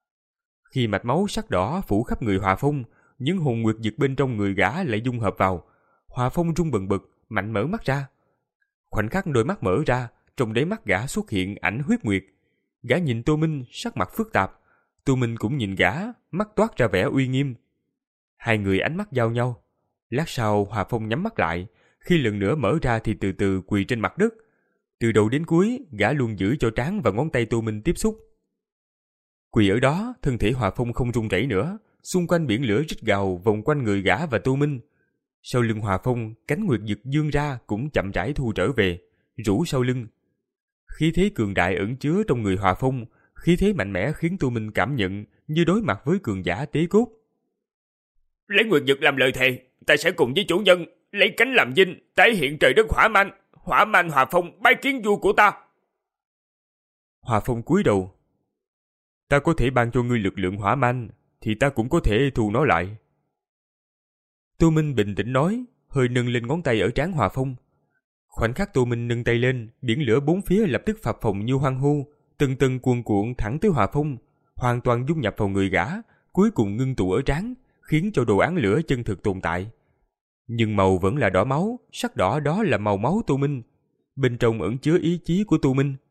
Khi mạch máu sắc đỏ phủ khắp người Hòa Phong, những hồn nguyệt dực bên trong người gã lại dung hợp vào. Hòa Phong run bần bật, mạnh mở mắt ra. Khoảnh khắc đôi mắt mở ra, trong đáy mắt gã xuất hiện ảnh huyết nguyệt. Gã nhìn Tô Minh, sắc mặt phức tạp. Tô Minh cũng nhìn gã, mắt toát ra vẻ uy nghiêm. Hai người ánh mắt giao nhau. Lát sau Hòa Phong nhắm mắt lại, khi lần nữa mở ra thì từ từ quỳ trên mặt đất. Từ đầu đến cuối, gã luôn giữ cho trán và ngón tay Tô Minh tiếp xúc. Quỳ ở đó, thân thể Hòa Phong không run rẩy nữa, xung quanh biển lửa rít gào vòng quanh người gã và Tô Minh. Sau lưng Hòa Phong, cánh nguyệt dực dương ra cũng chậm rãi thu trở về, rũ sau lưng. Khí thế cường đại ẩn chứa trong người Hòa Phong, khí thế mạnh mẽ khiến Tô Minh cảm nhận như đối mặt với cường giả tế cốt. Lấy nguyệt dực làm lời thề, ta sẽ cùng với chủ nhân lấy cánh làm dinh, tái hiện trời đất hỏa man, hỏa man Hòa Phong bái kiến vua của ta. Hòa Phong cúi đầu. Ta có thể ban cho ngươi lực lượng hỏa man, thì ta cũng có thể thu nó lại. Tô Minh bình tĩnh nói, hơi nâng lên ngón tay ở trán Hòa Phong. Khoảnh khắc Tô Minh nâng tay lên, biển lửa bốn phía lập tức phập phồng như hoang hô, từng từng cuồn cuộn thẳng tới Hòa Phong, hoàn toàn dung nhập vào người gã, cuối cùng ngưng tụ ở trán, khiến cho đồ án lửa chân thực tồn tại. Nhưng màu vẫn là đỏ máu, sắc đỏ đó là màu máu Tô Minh, bên trong ẩn chứa ý chí của Tô Minh.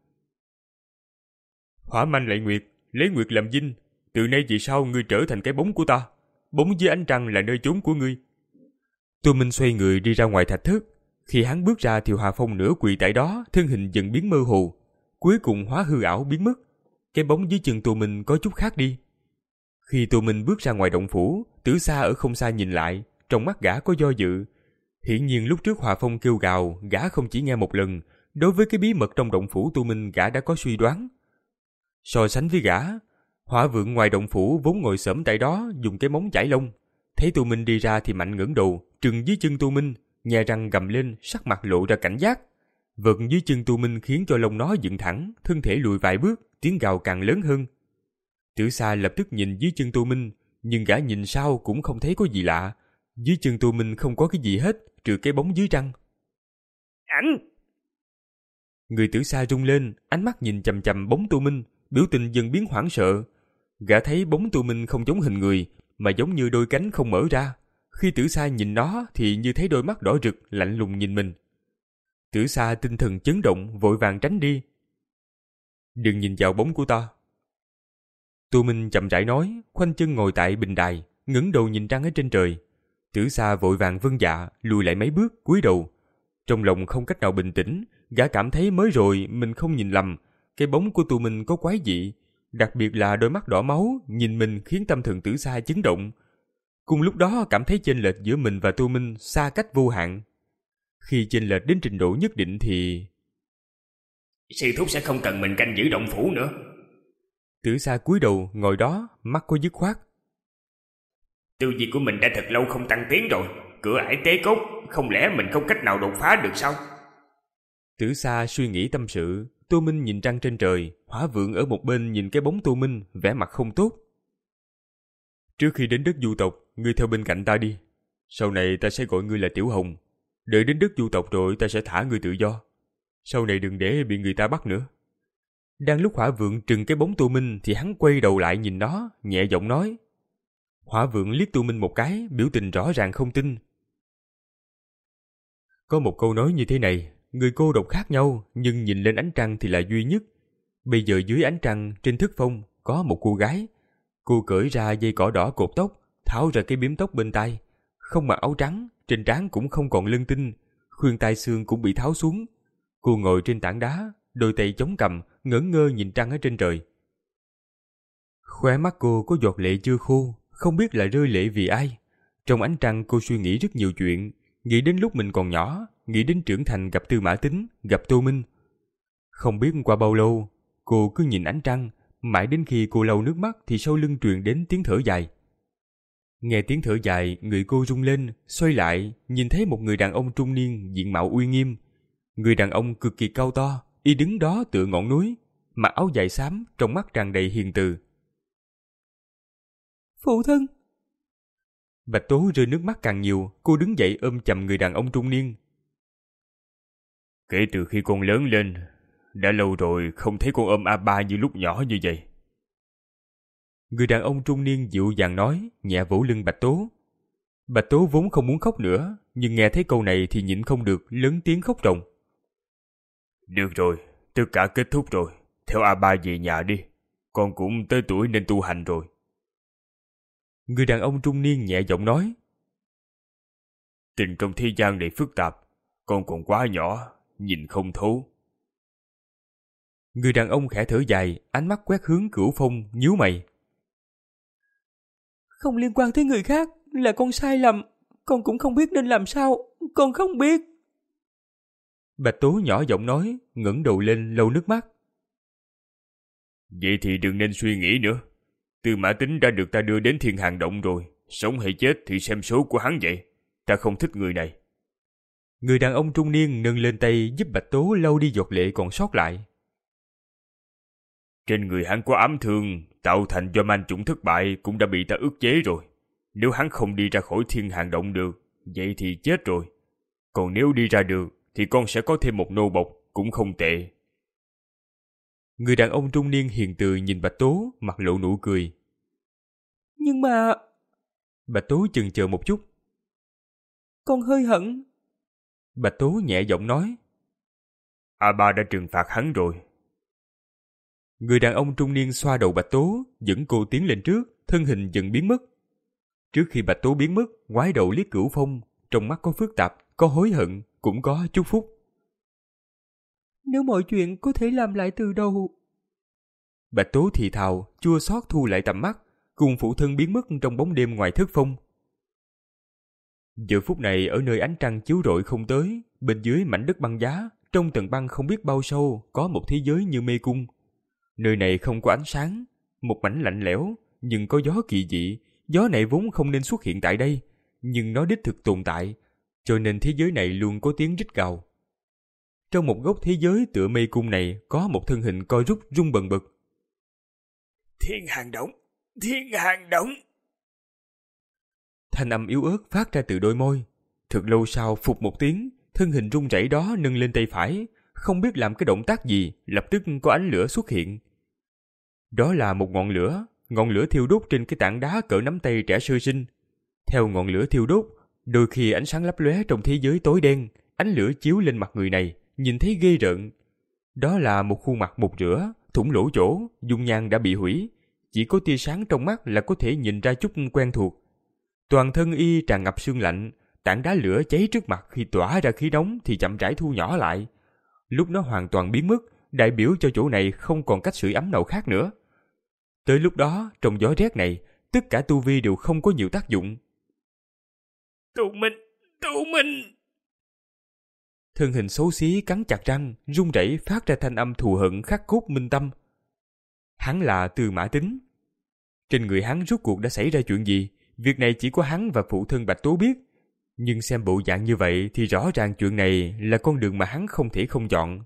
Hỏa manh lại nguyệt, lấy nguyệt làm dinh, từ nay về sau ngươi trở thành cái bóng của ta, bóng dưới ánh trăng là nơi chốn của ngươi. Tô Minh xoay người đi ra ngoài thạch thất. Khi hắn bước ra thì Hòa Phong nửa quỳ tại đó, thân hình dần biến mơ hồ, cuối cùng hóa hư ảo biến mất. Cái bóng dưới chân Tô Minh có chút khác đi. Khi Tô Minh bước ra ngoài động phủ, Tử Sa ở không xa nhìn lại, trong mắt gã có do dự. Hiển nhiên lúc trước Hòa Phong kêu gào, gã không chỉ nghe một lần, đối với cái bí mật trong động phủ Tô Minh gã đã có suy đoán. So sánh với gã, Hỏa Vượng ngoài động phủ vốn ngồi xổm tại đó dùng cái móng chải lông, thấy Tô Minh đi ra thì mạnh ngẩng đầu, trừng dưới chân Tô Minh, nhè răng gầm lên, sắc mặt lộ ra cảnh giác. Vật dưới chân Tô Minh khiến cho lông nó dựng thẳng, thân thể lùi vài bước, tiếng gào càng lớn hơn. Tử Sa lập tức nhìn dưới chân Tô Minh, nhưng gã nhìn sau cũng không thấy có gì lạ. Dưới chân Tô Minh không có cái gì hết, trừ cái bóng dưới trăng. Ảnh! Người Tử Sa rung lên, ánh mắt nhìn chằm chằm bóng Tô Minh, biểu tình dần biến hoảng sợ. Gã thấy bóng Tô Minh không giống hình người, mà giống như đôi cánh không mở ra. Khi Tử Sa nhìn nó thì như thấy đôi mắt đỏ rực, lạnh lùng nhìn mình. Tử Sa tinh thần chấn động, vội vàng tránh đi. Đừng nhìn vào bóng của ta. Tô Minh chậm rãi nói, khoanh chân ngồi tại bình đài, ngẩng đầu nhìn trăng ở trên trời. Tử Sa vội vàng vâng dạ, lùi lại mấy bước, cúi đầu. Trong lòng không cách nào bình tĩnh, gã cảm thấy mới rồi mình không nhìn lầm, cái bóng của Tô Minh có quái dị, đặc biệt là đôi mắt đỏ máu nhìn mình khiến tâm thần Tử Sa chấn động. Cùng lúc đó cảm thấy chênh lệch giữa mình và Tô Minh xa cách vô hạn. Khi chênh lệch đến trình độ nhất định thì... Sư thúc sẽ không cần mình canh giữ động phủ nữa. Tử Sa cúi đầu ngồi đó, mắt có dứt khoát. Tu vi của mình đã thật lâu không tăng tiến rồi, cửa ải tế cốt, không lẽ mình không cách nào đột phá được sao? Tử Sa suy nghĩ tâm sự. Tô Minh nhìn trăng trên trời, Hỏa Vượng ở một bên nhìn cái bóng Tô Minh, vẻ mặt không tốt. Trước khi đến đất du tộc, ngươi theo bên cạnh ta đi. Sau này ta sẽ gọi ngươi là Tiểu Hồng. Đợi đến đất du tộc rồi ta sẽ thả ngươi tự do. Sau này đừng để bị người ta bắt nữa. Đang lúc Hỏa Vượng trừng cái bóng Tô Minh thì hắn quay đầu lại nhìn nó, nhẹ giọng nói. Hỏa Vượng liếc Tô Minh một cái, biểu tình rõ ràng không tin. Có một câu nói như thế này, người cô độc khác nhau, nhưng nhìn lên ánh trăng thì là duy nhất. Bây giờ dưới ánh trăng, trên thức phong, có một cô gái. Cô cởi ra dây cỏ đỏ cột tóc, tháo ra cái bím tóc bên tai. Không mặc áo trắng, trên trán cũng không còn lân tinh, khuyên tai xương cũng bị tháo xuống. Cô ngồi trên tảng đá, đôi tay chống cằm, ngẩn ngơ nhìn trăng ở trên trời. Khóe mắt cô có giọt lệ chưa khô, không biết là rơi lệ vì ai. Trong ánh trăng cô suy nghĩ rất nhiều chuyện, nghĩ đến lúc mình còn nhỏ, nghĩ đến trưởng thành gặp Tư Mã Tính, gặp Tô Minh. Không biết qua bao lâu, cô cứ nhìn ánh trăng, mãi đến khi cô lau nước mắt thì sau lưng truyền đến tiếng thở dài. Nghe tiếng thở dài, người cô rung lên, xoay lại, nhìn thấy một người đàn ông trung niên, diện mạo uy nghiêm. Người đàn ông cực kỳ cao to, y đứng đó tựa ngọn núi, mặc áo dài xám, trong mắt tràn đầy hiền từ. Phụ thân! Bạch Tố rơi nước mắt càng nhiều, cô đứng dậy ôm chầm người đàn ông trung niên. Kể từ khi con lớn lên, đã lâu rồi không thấy con ôm A Ba như lúc nhỏ như vậy. Người đàn ông trung niên dịu dàng nói, nhẹ vỗ lưng Bạch Tố. Bạch Tố vốn không muốn khóc nữa, nhưng nghe thấy câu này thì nhịn không được, lớn tiếng khóc ròng. Được rồi, tất cả kết thúc rồi, theo A Ba về nhà đi, con cũng tới tuổi nên tu hành rồi. Người đàn ông trung niên nhẹ giọng nói. Tình trong thế gian này phức tạp, con còn quá nhỏ, nhìn không thấu. Người đàn ông khẽ thở dài, ánh mắt quét hướng Cửu Phong, nhíu mày. Không liên quan tới người khác, là con sai lầm. Con cũng không biết nên làm sao, con không biết. Bạch Tố nhỏ giọng nói, ngẩng đầu lên lau nước mắt. Vậy thì đừng nên suy nghĩ nữa. Tư Mã Tính đã được ta đưa đến Thiên Hàng Động rồi, sống hay chết thì xem số của hắn vậy. Ta không thích người này. Người đàn ông trung niên nâng lên tay giúp Bạch Tố lau đi giọt lệ còn sót lại. Trên người hắn có ám thương, tạo thành do man chủng thất bại cũng đã bị ta ức chế rồi. Nếu hắn không đi ra khỏi Thiên Hàng Động được, vậy thì chết rồi. Còn nếu đi ra được, thì con sẽ có thêm một nô bộc, cũng không tệ. Người đàn ông trung niên hiền từ nhìn Bạch Tố, mặt lộ nụ cười. Nhưng mà... Bạch Tố chần chờ một chút. Con hơi hận. Bạch Tố nhẹ giọng nói. A Ba đã trừng phạt hắn rồi. Người đàn ông trung niên xoa đầu Bạch Tố, dẫn cô tiến lên trước, thân hình dần biến mất. Trước khi Bạch Tố biến mất, ngoái đầu liếc Cửu Phong, trong mắt có phức tạp, có hối hận, cũng có chúc phúc. Nếu mọi chuyện có thể làm lại từ đầu... Bạch Tố thì thào, chua xót thu lại tầm mắt, cùng phụ thân biến mất trong bóng đêm ngoài thất phong. Giờ phút này ở nơi ánh trăng chiếu rọi không tới, bên dưới mảnh đất băng giá, trong tầng băng không biết bao sâu, có một thế giới như mê cung. Nơi này không có ánh sáng, một mảnh lạnh lẽo, nhưng có gió kỳ dị. Gió này vốn không nên xuất hiện tại đây, nhưng nó đích thực tồn tại, cho nên thế giới này luôn có tiếng rít gào. Trong một góc thế giới tựa mê cung này có một thân hình co rút rung bần bật. Thiên Hàng Động! Thiên Hàng Động! Thanh âm yếu ớt phát ra từ đôi môi. Thật lâu sau phụt một tiếng, thân hình run rẩy đó nâng lên tay phải, không biết làm cái động tác gì, lập tức có ánh lửa xuất hiện. Đó là một ngọn lửa, ngọn lửa thiêu đốt trên cái tảng đá cỡ nắm tay trẻ sơ sinh. Theo ngọn lửa thiêu đốt, đôi khi ánh sáng lấp lóe trong thế giới tối đen, ánh lửa chiếu lên mặt người này, nhìn thấy ghê rợn. Đó là một khuôn mặt mục rửa, thủng lỗ chỗ, dung nhan đã bị hủy, chỉ có tia sáng trong mắt là có thể nhìn ra chút quen thuộc. Toàn thân y tràn ngập sương lạnh, tảng đá lửa cháy trước mặt khi tỏa ra khí nóng thì chậm rãi thu nhỏ lại. Lúc nó hoàn toàn biến mất, đại biểu cho chỗ này không còn cách sưởi ấm nào khác nữa. Tới lúc đó, trong gió rét này, tất cả tu vi đều không có nhiều tác dụng. Tu Minh! Tu Minh! Thân hình xấu xí cắn chặt răng, run rẩy phát ra thanh âm thù hận khắc cốt minh tâm. Hắn là Tư Mã Tính. Trên người hắn rốt cuộc đã xảy ra chuyện gì? Việc này chỉ có hắn và phụ thân Bạch Tố biết. Nhưng xem bộ dạng như vậy thì rõ ràng chuyện này là con đường mà hắn không thể không chọn.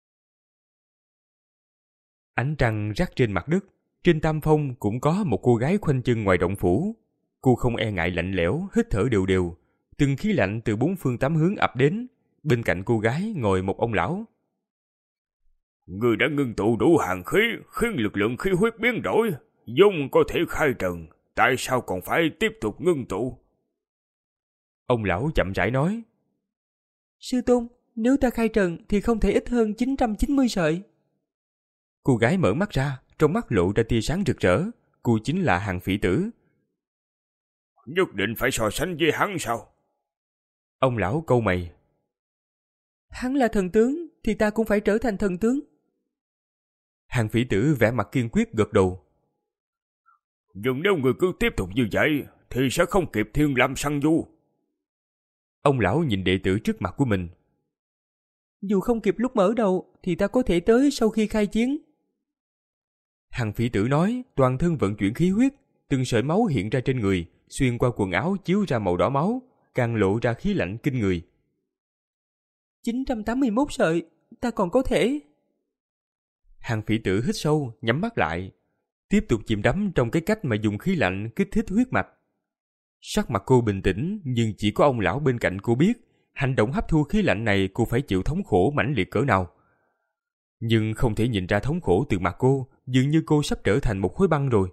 Ánh trăng rắc trên mặt đất. Trên tam phong cũng có một cô gái khoanh chân ngoài động phủ. Cô không e ngại lạnh lẽo, hít thở đều đều. Từng khí lạnh từ bốn phương tám hướng ập đến. Bên cạnh cô gái ngồi một ông lão. Người đã ngưng tụ đủ hàn khí, khiến lực lượng khí huyết biến đổi, dung có thể khai trần. Tại sao còn phải tiếp tục ngưng tụ? Ông lão chậm rãi nói. Sư tôn, nếu ta khai trần thì không thể ít hơn chín trăm chín mươi sợi. Cô gái mở mắt ra, trong mắt lộ ra tia sáng rực rỡ. Cô chính là Hàn Phỉ Tử. Nhất định phải so sánh với hắn sao? Ông lão câu mày. Hắn là thần tướng, thì ta cũng phải trở thành thần tướng. Hàn Phỉ Tử vẻ mặt kiên quyết gật đầu. Nhưng nếu người cứ tiếp tục như vậy, thì sẽ không kịp Thiên Lam săn du. Ông lão nhìn đệ tử trước mặt của mình. Dù không kịp lúc mở đầu, thì ta có thể tới sau khi khai chiến. Hàn Phỉ Tử nói, toàn thân vận chuyển khí huyết, từng sợi máu hiện ra trên người, xuyên qua quần áo chiếu ra màu đỏ máu, càng lộ ra khí lạnh kinh người. chín trăm tám mươi mốt sợi, ta còn có thể. Hàn Phỉ Tử hít sâu, nhắm mắt lại, tiếp tục chìm đắm trong cái cách mà dùng khí lạnh kích thích huyết mạch. Sắc mặt cô bình tĩnh, nhưng chỉ có ông lão bên cạnh cô biết, hành động hấp thu khí lạnh này cô phải chịu thống khổ mãnh liệt cỡ nào. Nhưng không thể nhìn ra thống khổ từ mặt cô, dường như cô sắp trở thành một khối băng rồi.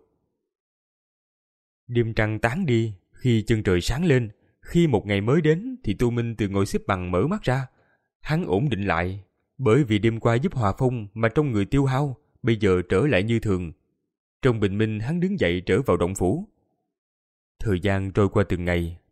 Đêm trăng tán đi, khi chân trời sáng lên, khi một ngày mới đến thì Tu Minh từ ngồi xếp bằng mở mắt ra. Hắn ổn định lại, bởi vì đêm qua giúp Hòa Phong mà trong người tiêu hao, bây giờ trở lại như thường. Trong bình minh hắn đứng dậy trở vào động phủ. Thời gian trôi qua từng ngày,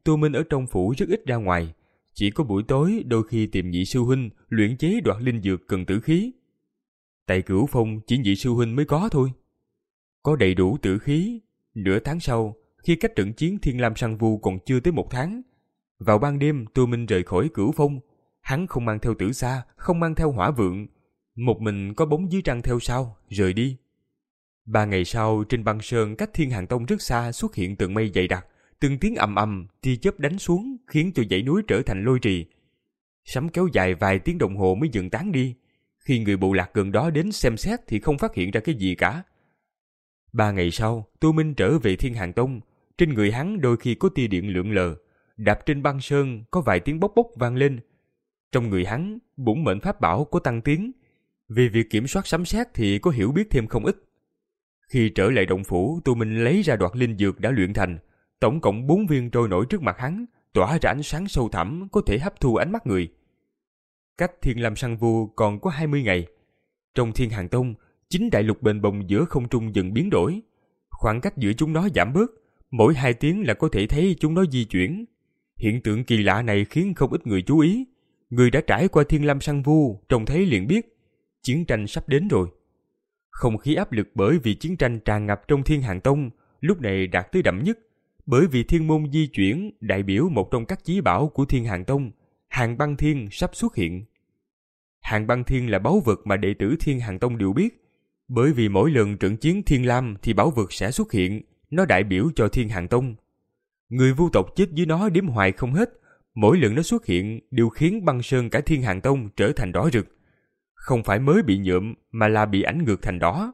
Tô Minh ở trong phủ rất ít ra ngoài, chỉ có buổi tối đôi khi tìm nhị sư huynh luyện chế đoạt linh dược cần tử khí. Tại Cửu Phong chỉ nhị sư huynh mới có thôi. Có đầy đủ tử khí, nửa tháng sau, khi cách trận chiến Thiên Lam Săn Vu còn chưa tới một tháng, vào ban đêm Tô Minh rời khỏi Cửu Phong. Hắn không mang theo Tử Sa, không mang theo Hỏa Vượng, một mình có bóng dưới trăng theo sau, rời đi. Ba ngày sau, trên băng sơn cách Thiên Hàng Tông rất xa xuất hiện tầng mây dày đặc, từng tiếng ầm ầm, tia chớp đánh xuống khiến cho dãy núi trở thành lôi trì. Sấm kéo dài vài tiếng đồng hồ mới dừng tán đi. Khi người bộ lạc gần đó đến xem xét thì không phát hiện ra cái gì cả. Ba ngày sau, Tô Minh trở về Thiên Hàng Tông. Trên người hắn đôi khi có tia điện lượn lờ, đạp trên băng sơn có vài tiếng bốc bốc vang lên. Trong người hắn, bổn mệnh pháp bảo có tăng tiến. Về việc kiểm soát sấm sét thì có hiểu biết thêm không ít. Khi trở lại động phủ, Tô Minh lấy ra đoạt linh dược đã luyện thành, tổng cộng bốn viên trôi nổi trước mặt hắn, tỏa ra ánh sáng sâu thẳm có thể hấp thu ánh mắt người. Cách Thiên Lam Săn Vu còn có hai mươi ngày. Trong Thiên Hàng Tông, chính đại lục bền bồng giữa không trung dần biến đổi. Khoảng cách giữa chúng nó giảm bớt, mỗi hai tiếng là có thể thấy chúng nó di chuyển. Hiện tượng kỳ lạ này khiến không ít người chú ý. Người đã trải qua Thiên Lam Săn Vu trông thấy liền biết, chiến tranh sắp đến rồi. Không khí áp lực bởi vì chiến tranh tràn ngập trong Thiên Hàng Tông, lúc này đạt tới đậm nhất. Bởi vì thiên môn di chuyển đại biểu một trong các chí bảo của Thiên Hàng Tông, Hàng Băng Thiên sắp xuất hiện. Hàng Băng Thiên là báu vật mà đệ tử Thiên Hàng Tông đều biết. Bởi vì mỗi lần trận chiến Thiên Lam thì báu vật sẽ xuất hiện, nó đại biểu cho Thiên Hàng Tông. Người vu tộc chết dưới nó đếm hoài không hết, mỗi lần nó xuất hiện đều khiến băng sơn cả Thiên Hàng Tông trở thành đỏ rực. Không phải mới bị nhuộm mà là bị ảnh ngược thành đỏ.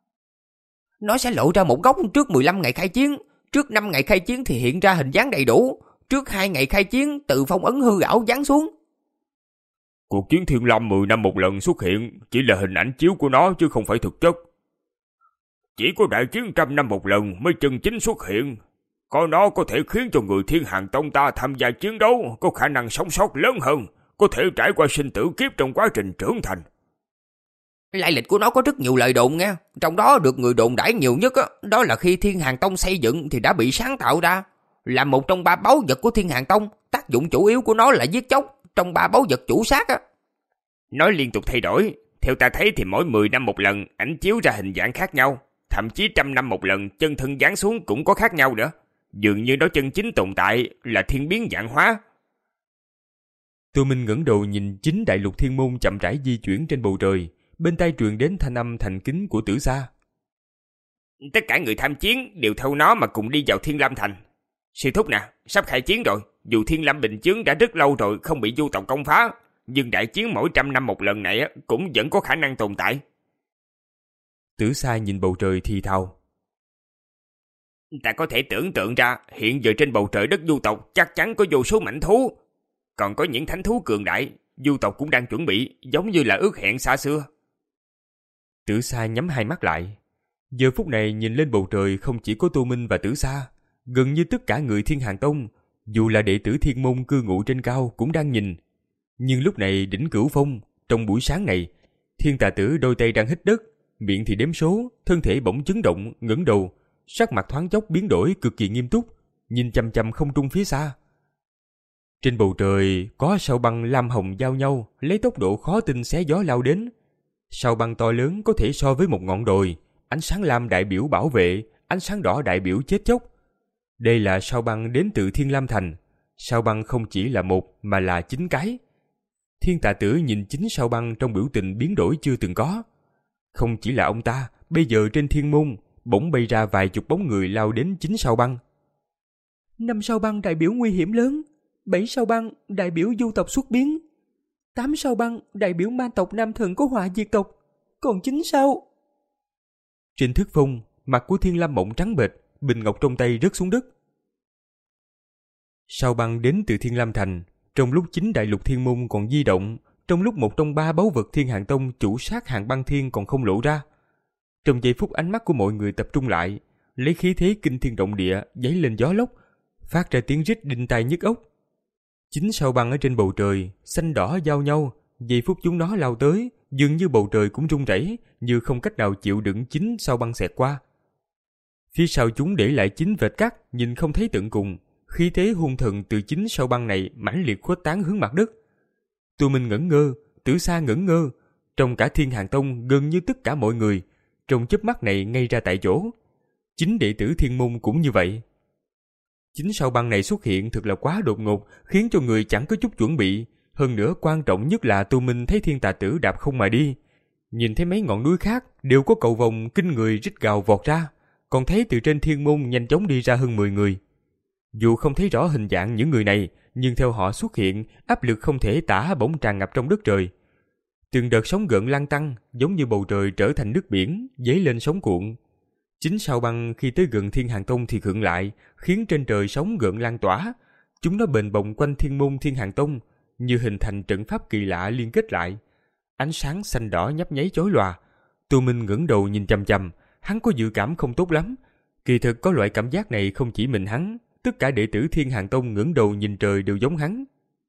Nó sẽ lộ ra một góc trước mười lăm ngày khai chiến, trước năm ngày khai chiến thì hiện ra hình dáng đầy đủ, trước hai ngày khai chiến tự phong ấn hư ảo giáng xuống. Cuộc chiến Thiên Lam mười năm một lần xuất hiện, chỉ là hình ảnh chiếu của nó chứ không phải thực chất. Chỉ có đại chiến trăm năm một lần mới chân chính xuất hiện. Có nó có thể khiến cho người Thiên Hàng Tông ta tham gia chiến đấu có khả năng sống sót lớn hơn, có thể trải qua sinh tử kiếp trong quá trình trưởng thành. Lai lịch của nó có rất nhiều lời đồn nghe, trong đó được người đồn đãi nhiều nhất đó, đó là khi Thiên Hàng Tông xây dựng thì đã bị sáng tạo ra. Là một trong ba báu vật của Thiên Hàng Tông, tác dụng chủ yếu của nó là giết chóc, trong ba báu vật chủ sát á. Nói liên tục thay đổi, theo ta thấy thì mỗi mười năm một lần ảnh chiếu ra hình dạng khác nhau, thậm chí trăm năm một lần chân thân giáng xuống cũng có khác nhau nữa. Dường như nó chân chính tồn tại là thiên biến dạng hóa. Tô Minh ngẩng đầu nhìn chính đại lục thiên môn chậm rãi di chuyển trên bầu trời, bên tai truyền đến thanh âm thành kính của Tử Sa. Tất cả người tham chiến đều theo nó mà cùng đi vào Thiên Lam Thành. Sư thúc nè, sắp khai chiến rồi. Dù Thiên Lam bình chướng đã rất lâu rồi không bị du tộc công phá, nhưng đại chiến mỗi trăm năm một lần này cũng vẫn có khả năng tồn tại. Tử Sa nhìn bầu trời thì thào. Ta có thể tưởng tượng ra hiện giờ trên bầu trời đất du tộc chắc chắn có vô số mãnh thú. Còn có những thánh thú cường đại, du tộc cũng đang chuẩn bị, giống như là ước hẹn xa xưa. Tử Sa nhắm hai mắt lại. Giờ phút này nhìn lên bầu trời không chỉ có Tô Minh và Tử Sa, gần như tất cả người Thiên Hàng Tông, dù là đệ tử Thiên Môn cư ngụ trên cao cũng đang nhìn. Nhưng lúc này đỉnh Cửu Phong, trong buổi sáng này, Thiên Tà Tử đôi tay đang hít đất, miệng thì đếm số, thân thể bỗng chấn động, ngẩng đầu, sắc mặt thoáng chốc biến đổi cực kỳ nghiêm túc, nhìn chằm chằm không trung phía xa. Trên bầu trời có sao băng lam hồng giao nhau, lấy tốc độ khó tin xé gió lao đến. Sao băng to lớn có thể so với một ngọn đồi, ánh sáng lam đại biểu bảo vệ, ánh sáng đỏ đại biểu chết chóc. Đây là sao băng đến từ Thiên Lam Thành. Sao băng không chỉ là một mà là chín cái. Thiên Tà Tử nhìn chính sao băng trong biểu tình biến đổi chưa từng có. Không chỉ là ông ta, bây giờ trên thiên môn bỗng bay ra vài chục bóng người lao đến chính sao băng. Năm sao băng đại biểu nguy hiểm lớn, bảy sao băng đại biểu du tộc xuất biến, tám sao băng đại biểu ma tộc nam thần có họa diệt tộc, còn chín sao. Trên thước phong, mặt của Thiên Lam Mộng trắng bệch, bình ngọc trong tay rớt xuống đất. Sao băng đến từ Thiên Lam Thành, trong lúc chính đại lục thiên môn còn di động, trong lúc một trong ba báu vật Thiên Hàng Tông chủ sát Hàng Băng Thiên còn không lộ ra. Trong giây phút ánh mắt của mọi người tập trung lại, lấy khí thế kinh thiên động địa giấy lên gió lốc, phát ra tiếng rít đinh tai nhức óc. Chính sao băng ở trên bầu trời, xanh đỏ giao nhau, giây phút chúng nó lao tới, dường như bầu trời cũng rung rẩy, như không cách nào chịu đựng chính sao băng xẹt qua. Phía sau chúng để lại chín vệt cắt, nhìn không thấy tận cùng, khí thế hung thần từ chính sao băng này mãnh liệt khuếch tán hướng mặt đất. Tô Minh ngẩn ngơ, Tử Sa ngẩn ngơ, trong cả Thiên Hàng Tông gần như tất cả mọi người, trong chớp mắt này ngay ra tại chỗ. Chính đệ tử Thiên Môn cũng như vậy. Chính sao băng này xuất hiện thật là quá đột ngột, khiến cho người chẳng có chút chuẩn bị. Hơn nữa quan trọng nhất là Tô Minh thấy Thiên Tà Tử đạp không mà đi. Nhìn thấy mấy ngọn núi khác đều có cầu vồng kinh người rít gào vọt ra, còn thấy từ trên Thiên Môn nhanh chóng đi ra hơn mười người. Dù không thấy rõ hình dạng những người này, nhưng theo họ xuất hiện, áp lực không thể tả bỗng tràn ngập trong đất trời. Từng đợt sóng gợn lan tăng, giống như bầu trời trở thành nước biển, dấy lên sóng cuộn. Chính sao băng khi tới gần Thiên Hàng Tông thì khựng lại, khiến trên trời sóng gợn lan tỏa. Chúng nó bền bồng quanh Thiên Môn Thiên Hàng Tông, như hình thành trận pháp kỳ lạ liên kết lại. Ánh sáng xanh đỏ nhấp nháy chói lòa. Tô Minh ngẩng đầu nhìn chằm chằm, hắn có dự cảm không tốt lắm. Kỳ thực có loại cảm giác này không chỉ mình hắn, tất cả đệ tử Thiên Hàng Tông ngẩng đầu nhìn trời đều giống hắn.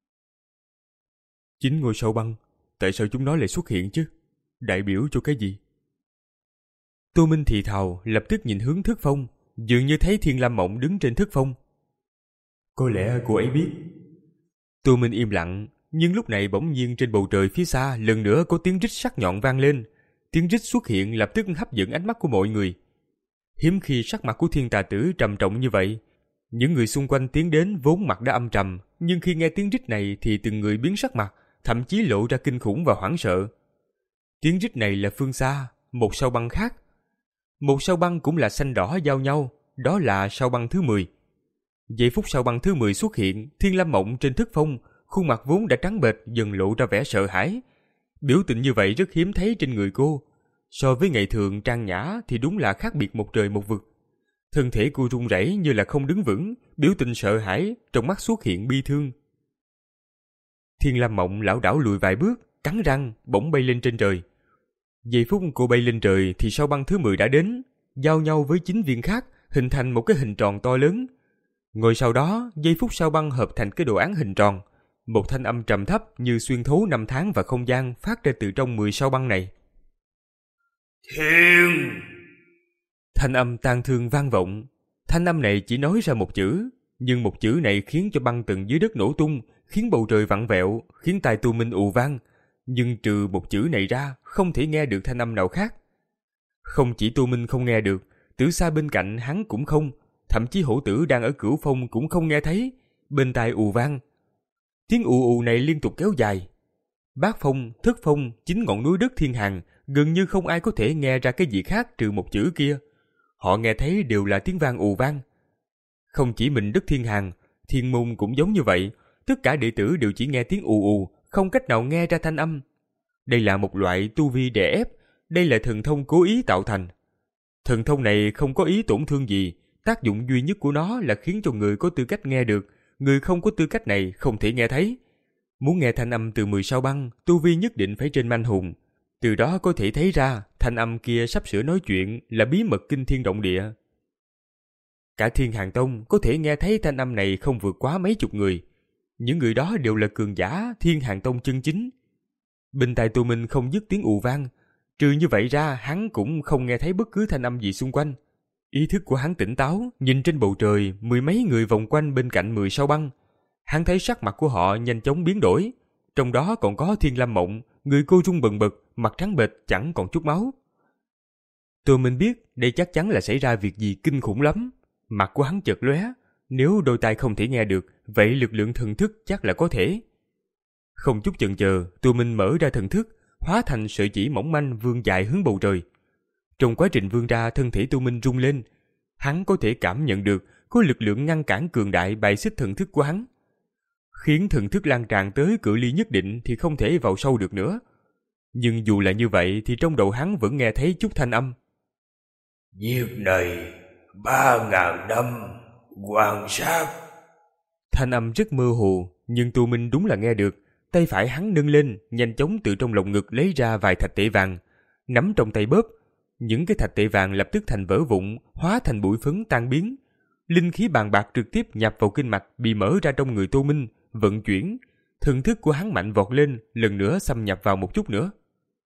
Chính ngôi sao băng, tại sao chúng nó lại xuất hiện chứ? Đại biểu cho cái gì? Tô Minh thì thào, lập tức nhìn hướng Thức Phong, dường như thấy Thiên Lam Mộng đứng trên Thức Phong. Có lẽ cô ấy biết. Tô Minh im lặng, nhưng lúc này bỗng nhiên trên bầu trời phía xa lần nữa có tiếng rít sắc nhọn vang lên. Tiếng rít xuất hiện lập tức hấp dẫn ánh mắt của mọi người. Hiếm khi sắc mặt của Thiên Tà Tử trầm trọng như vậy. Những người xung quanh tiến đến vốn mặt đã âm trầm, nhưng khi nghe tiếng rít này thì từng người biến sắc mặt, thậm chí lộ ra kinh khủng và hoảng sợ. Tiếng rít này là phương xa, một sao băng khác. Một sao băng cũng là xanh đỏ giao nhau, đó là sao băng thứ mười. Giây phút sao băng thứ mười xuất hiện, Thiên Lam Mộng trên Thức Phong, khuôn mặt vốn đã trắng bệch dần lộ ra vẻ sợ hãi. Biểu tình như vậy rất hiếm thấy trên người cô. So với ngày thường trang nhã thì đúng là khác biệt một trời một vực. Thân thể cô run rẩy như là không đứng vững, biểu tình sợ hãi, trong mắt xuất hiện bi thương. Thiên Lam Mộng lảo đảo lùi vài bước, cắn răng, bỗng bay lên trên trời. Giây phút cô bay lên trời thì sao băng thứ mười đã đến, giao nhau với chín viên khác, hình thành một cái hình tròn to lớn. Ngồi sau đó, giây phút sao băng hợp thành cái đồ án hình tròn. Một thanh âm trầm thấp như xuyên thấu năm tháng và không gian phát ra từ trong mười sao băng này. Thiên! Thanh âm tang thương vang vọng. Thanh âm này chỉ nói ra một chữ, nhưng một chữ này khiến cho băng tầng dưới đất nổ tung, khiến bầu trời vặn vẹo, khiến tai Tô Minh ù vang. Nhưng trừ một chữ này ra, không thể nghe được thanh âm nào khác. Không chỉ Tô Minh không nghe được, Tử Sa bên cạnh hắn cũng không, thậm chí Hổ Tử đang ở Cửu Phong cũng không nghe thấy, bên tai ù vang. Tiếng ù ù này liên tục kéo dài. Bát Phong, Thức Phong, chính ngọn núi đất Thiên Hàng, gần như không ai có thể nghe ra cái gì khác trừ một chữ kia. Họ nghe thấy đều là tiếng vang ù vang. Không chỉ mình đất Thiên Hàng, Thiên Môn cũng giống như vậy, tất cả đệ tử đều chỉ nghe tiếng ù ù, không cách nào nghe ra thanh âm. Đây là một loại tu vi đè ép, đây là thần thông cố ý tạo thành. Thần thông này không có ý tổn thương gì, tác dụng duy nhất của nó là khiến cho người có tư cách nghe được, người không có tư cách này không thể nghe thấy. Muốn nghe thanh âm từ mười sao băng, tu vi nhất định phải trên manh hùng. Từ đó có thể thấy ra, thanh âm kia sắp sửa nói chuyện là bí mật kinh thiên động địa. Cả Thiên Hàng Tông có thể nghe thấy thanh âm này không vượt quá mấy chục người. Những người đó đều là cường giả Thiên Hàng Tông chân chính. Bên tai Tô Minh không dứt tiếng ù vang. Trừ như vậy ra, hắn cũng không nghe thấy bất cứ thanh âm gì xung quanh. Ý thức của hắn tỉnh táo, nhìn trên bầu trời, mười mấy người vòng quanh bên cạnh mười sao băng. Hắn thấy sắc mặt của họ nhanh chóng biến đổi. Trong đó còn có Thiên Lam Mộng, người cô run bần bật, mặt trắng bệch chẳng còn chút máu. Tô Minh biết đây chắc chắn là xảy ra việc gì kinh khủng lắm. Mặt của hắn chợt lóe, nếu đôi tai không thể nghe được, vậy lực lượng thần thức chắc là có thể. Không chút chần chờ, Tô Minh mở ra thần thức, hóa thành sợi chỉ mỏng manh vươn dài hướng bầu trời. Trong quá trình vươn ra, thân thể Tô Minh rung lên. Hắn có thể cảm nhận được có lực lượng ngăn cản cường đại bài xích thần thức của hắn, khiến thần thức lan tràn tới cự ly nhất định thì không thể vào sâu được nữa. Nhưng dù là như vậy thì trong đầu hắn vẫn nghe thấy chút thanh âm. Việc này ba ngàn năm quan sát. Thanh âm rất mơ hồ, nhưng Tô Minh đúng là nghe được. Tay phải hắn nâng lên, nhanh chóng từ trong lồng ngực lấy ra vài thạch tệ vàng, nắm trong tay bóp. Những cái thạch tệ vàng lập tức thành vỡ vụn, hóa thành bụi phấn tan biến. Linh khí bàn bạc trực tiếp nhập vào kinh mạch bị mở ra trong người Tô Minh, vận chuyển. Thần thức của hắn mạnh vọt lên, lần nữa xâm nhập vào một chút nữa.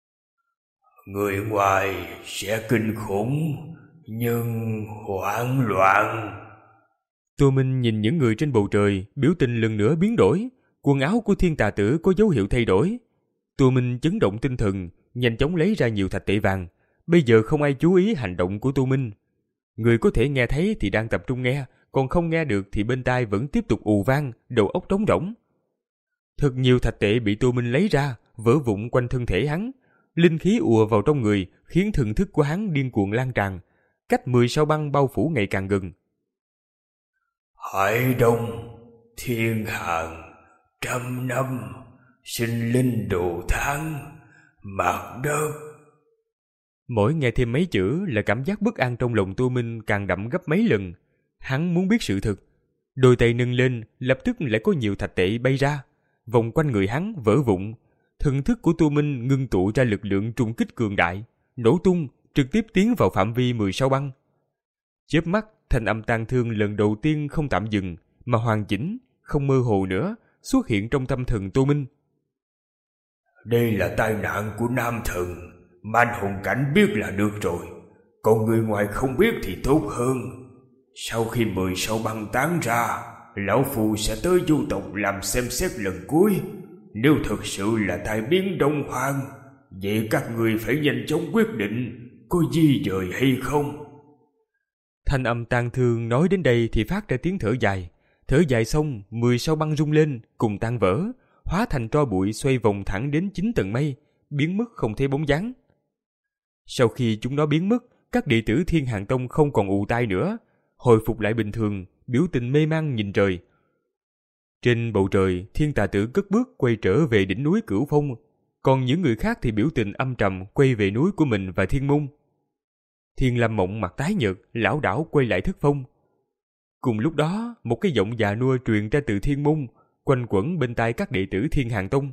Người ngoài sẽ kinh khủng, nhưng hoảng loạn. Tô Minh nhìn những người trên bầu trời, biểu tình lần nữa biến đổi. Quần áo của Thiên Tà Tử có dấu hiệu thay đổi. Tô Minh chấn động tinh thần, nhanh chóng lấy ra nhiều thạch tệ vàng. Bây giờ không ai chú ý hành động của Tô Minh. Người có thể nghe thấy thì đang tập trung nghe, còn không nghe được thì bên tai vẫn tiếp tục ù vang, đầu óc trống rỗng. Thật nhiều thạch tệ bị Tô Minh lấy ra, vỡ vụn quanh thân thể hắn. Linh khí ùa vào trong người, khiến thần thức của hắn điên cuồng lan tràn. Cách mười sao băng bao phủ ngày càng gần. Hải Đông, thiên hàng, trăm năm, sinh linh độ tháng, mặt đất. Mỗi nghe thêm mấy chữ là cảm giác bất an trong lòng Tô Minh càng đậm gấp mấy lần. Hắn muốn biết sự thật. Đôi tay nâng lên, lập tức lại có nhiều thạch tệ bay ra. Vòng quanh người hắn vỡ vụn. Thần thức của Tô Minh ngưng tụ ra lực lượng trùng kích cường đại, nổ tung, trực tiếp tiến vào phạm vi mười sao băng. Chớp mắt, thanh âm tang thương lần đầu tiên không tạm dừng, mà hoàn chỉnh, không mơ hồ nữa, xuất hiện trong tâm thần Tô Minh. Đây là tai nạn của nam thần, Man hồn cảnh biết là được rồi, còn người ngoài không biết thì tốt hơn. Sau khi mười sao băng tán ra, lão phu sẽ tới du tộc làm xem xét lần cuối. Nếu thực sự là tai biến Đông Hoang, vậy các người phải nhanh chóng quyết định có di dời hay không. Thanh âm tang thương nói đến đây thì phát ra tiếng thở dài. Thở dài xong, mười sao băng rung lên, cùng tan vỡ, hóa thành tro bụi xoay vòng thẳng đến chín tầng mây, biến mất không thấy bóng dáng. Sau khi chúng nó biến mất, các đệ tử Thiên Hàng Tông không còn ù tai nữa, hồi phục lại bình thường, biểu tình mê man nhìn trời. Trên bầu trời, Thiên Tà Tử cất bước quay trở về đỉnh núi Cửu Phong, còn những người khác thì biểu tình âm trầm quay về núi của mình và Thiên Môn. Thiên Lam Mộng mặt tái nhợt, lảo đảo quay lại Thất Phong. Cùng lúc đó, một cái giọng già nua truyền ra từ Thiên Môn, quanh quẩn bên tai các đệ tử Thiên Hàng Tông.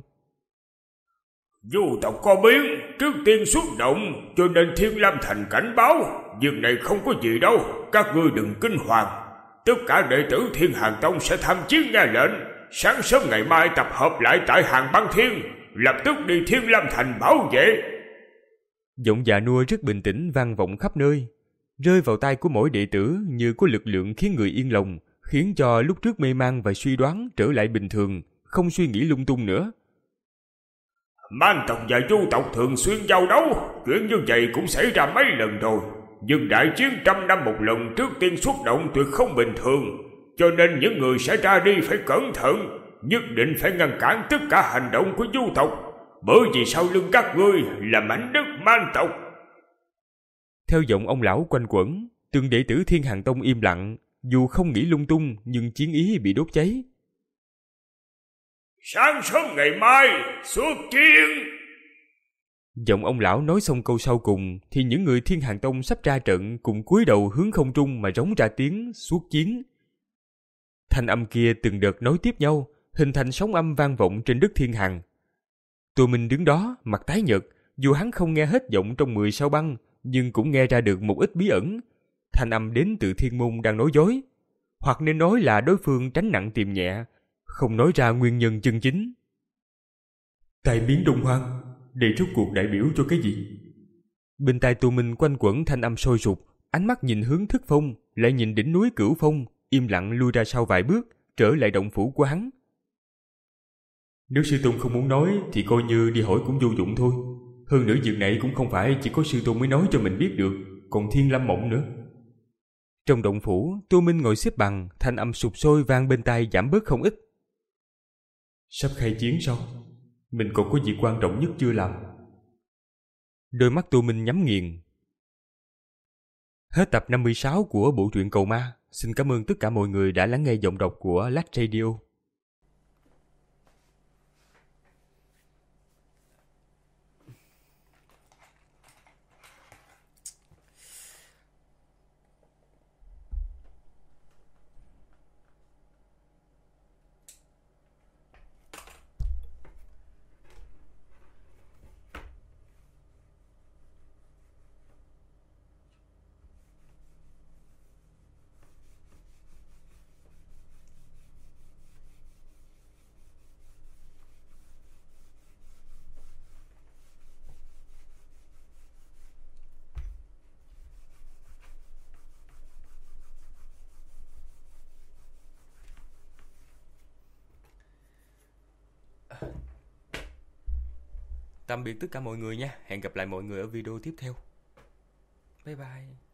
Du tộc có biến, trước tiên xuất động, cho nên Thiên Lam Thành cảnh báo, việc này không có gì đâu, các ngươi đừng kinh hoàng. Tất cả đệ tử Thiên Hàng Tông sẽ tham chiến nghe lệnh, sáng sớm ngày mai tập hợp lại tại Hàng Băng Thiên, lập tức đi Thiên Lam Thành bảo vệ. Giọng già nua rất bình tĩnh vang vọng khắp nơi, rơi vào tai của mỗi đệ tử như có lực lượng khiến người yên lòng, khiến cho lúc trước mê man và suy đoán trở lại bình thường, không suy nghĩ lung tung nữa. Man tộc và du tộc thường xuyên giao đấu, chuyện như vậy cũng xảy ra mấy lần rồi. Nhưng đại chiến trăm năm một lần trước tiên xuất động tuyệt không bình thường, cho nên những người sẽ ra đi phải cẩn thận, nhất định phải ngăn cản tất cả hành động của du tộc, bởi vì sau lưng các ngươi là mảnh đất Man tộc. Theo giọng ông lão quanh quẩn, từng đệ tử Thiên Hàng Tông im lặng, dù không nghĩ lung tung nhưng chiến ý bị đốt cháy. Sáng sớm ngày mai xuất chiến. Giọng ông lão nói xong câu sau cùng thì những người Thiên Hàng Tông sắp ra trận cùng cúi đầu hướng không trung mà rống ra tiếng xuất chiến. Thanh âm kia từng đợt nối tiếp nhau, hình thành sóng âm vang vọng trên đất Thiên Hàng. Tô Minh đứng đó mặt tái nhợt, dù hắn không nghe hết giọng trong mười sao băng nhưng cũng nghe ra được một ít bí ẩn. Thanh âm đến từ Thiên Môn đang nói dối, hoặc nên nói là đối phương tránh nặng tìm nhẹ, không nói ra nguyên nhân chân chính. Tai biến Đông Hoang, đây rốt cuộc đại biểu cho cái gì? Bên tai Tô Minh quanh quẩn thanh âm sôi sục, ánh mắt nhìn hướng Thất Phong, lại nhìn đỉnh núi Cửu Phong, im lặng lui ra sau vài bước, trở lại động phủ của hắn. Nếu sư tôn không muốn nói thì coi như đi hỏi cũng vô dụng thôi. Hơn nữa việc này cũng không phải chỉ có sư tôn mới nói cho mình biết được, còn Thiên Lam Mộng nữa. Trong động phủ, Tô Minh ngồi xếp bằng, thanh âm sụp sôi vang bên tai giảm bớt không ít. Sắp khai chiến sao? Mình còn có việc quan trọng nhất chưa làm. Đôi mắt Tô Minh nhắm nghiền. Hết tập năm mươi sáu của bộ truyện Cầu Ma. Xin cảm ơn tất cả mọi người đã lắng nghe giọng đọc của Lách Radio. Tạm biệt tất cả mọi người nha. Hẹn gặp lại mọi người ở video tiếp theo. Bye bye.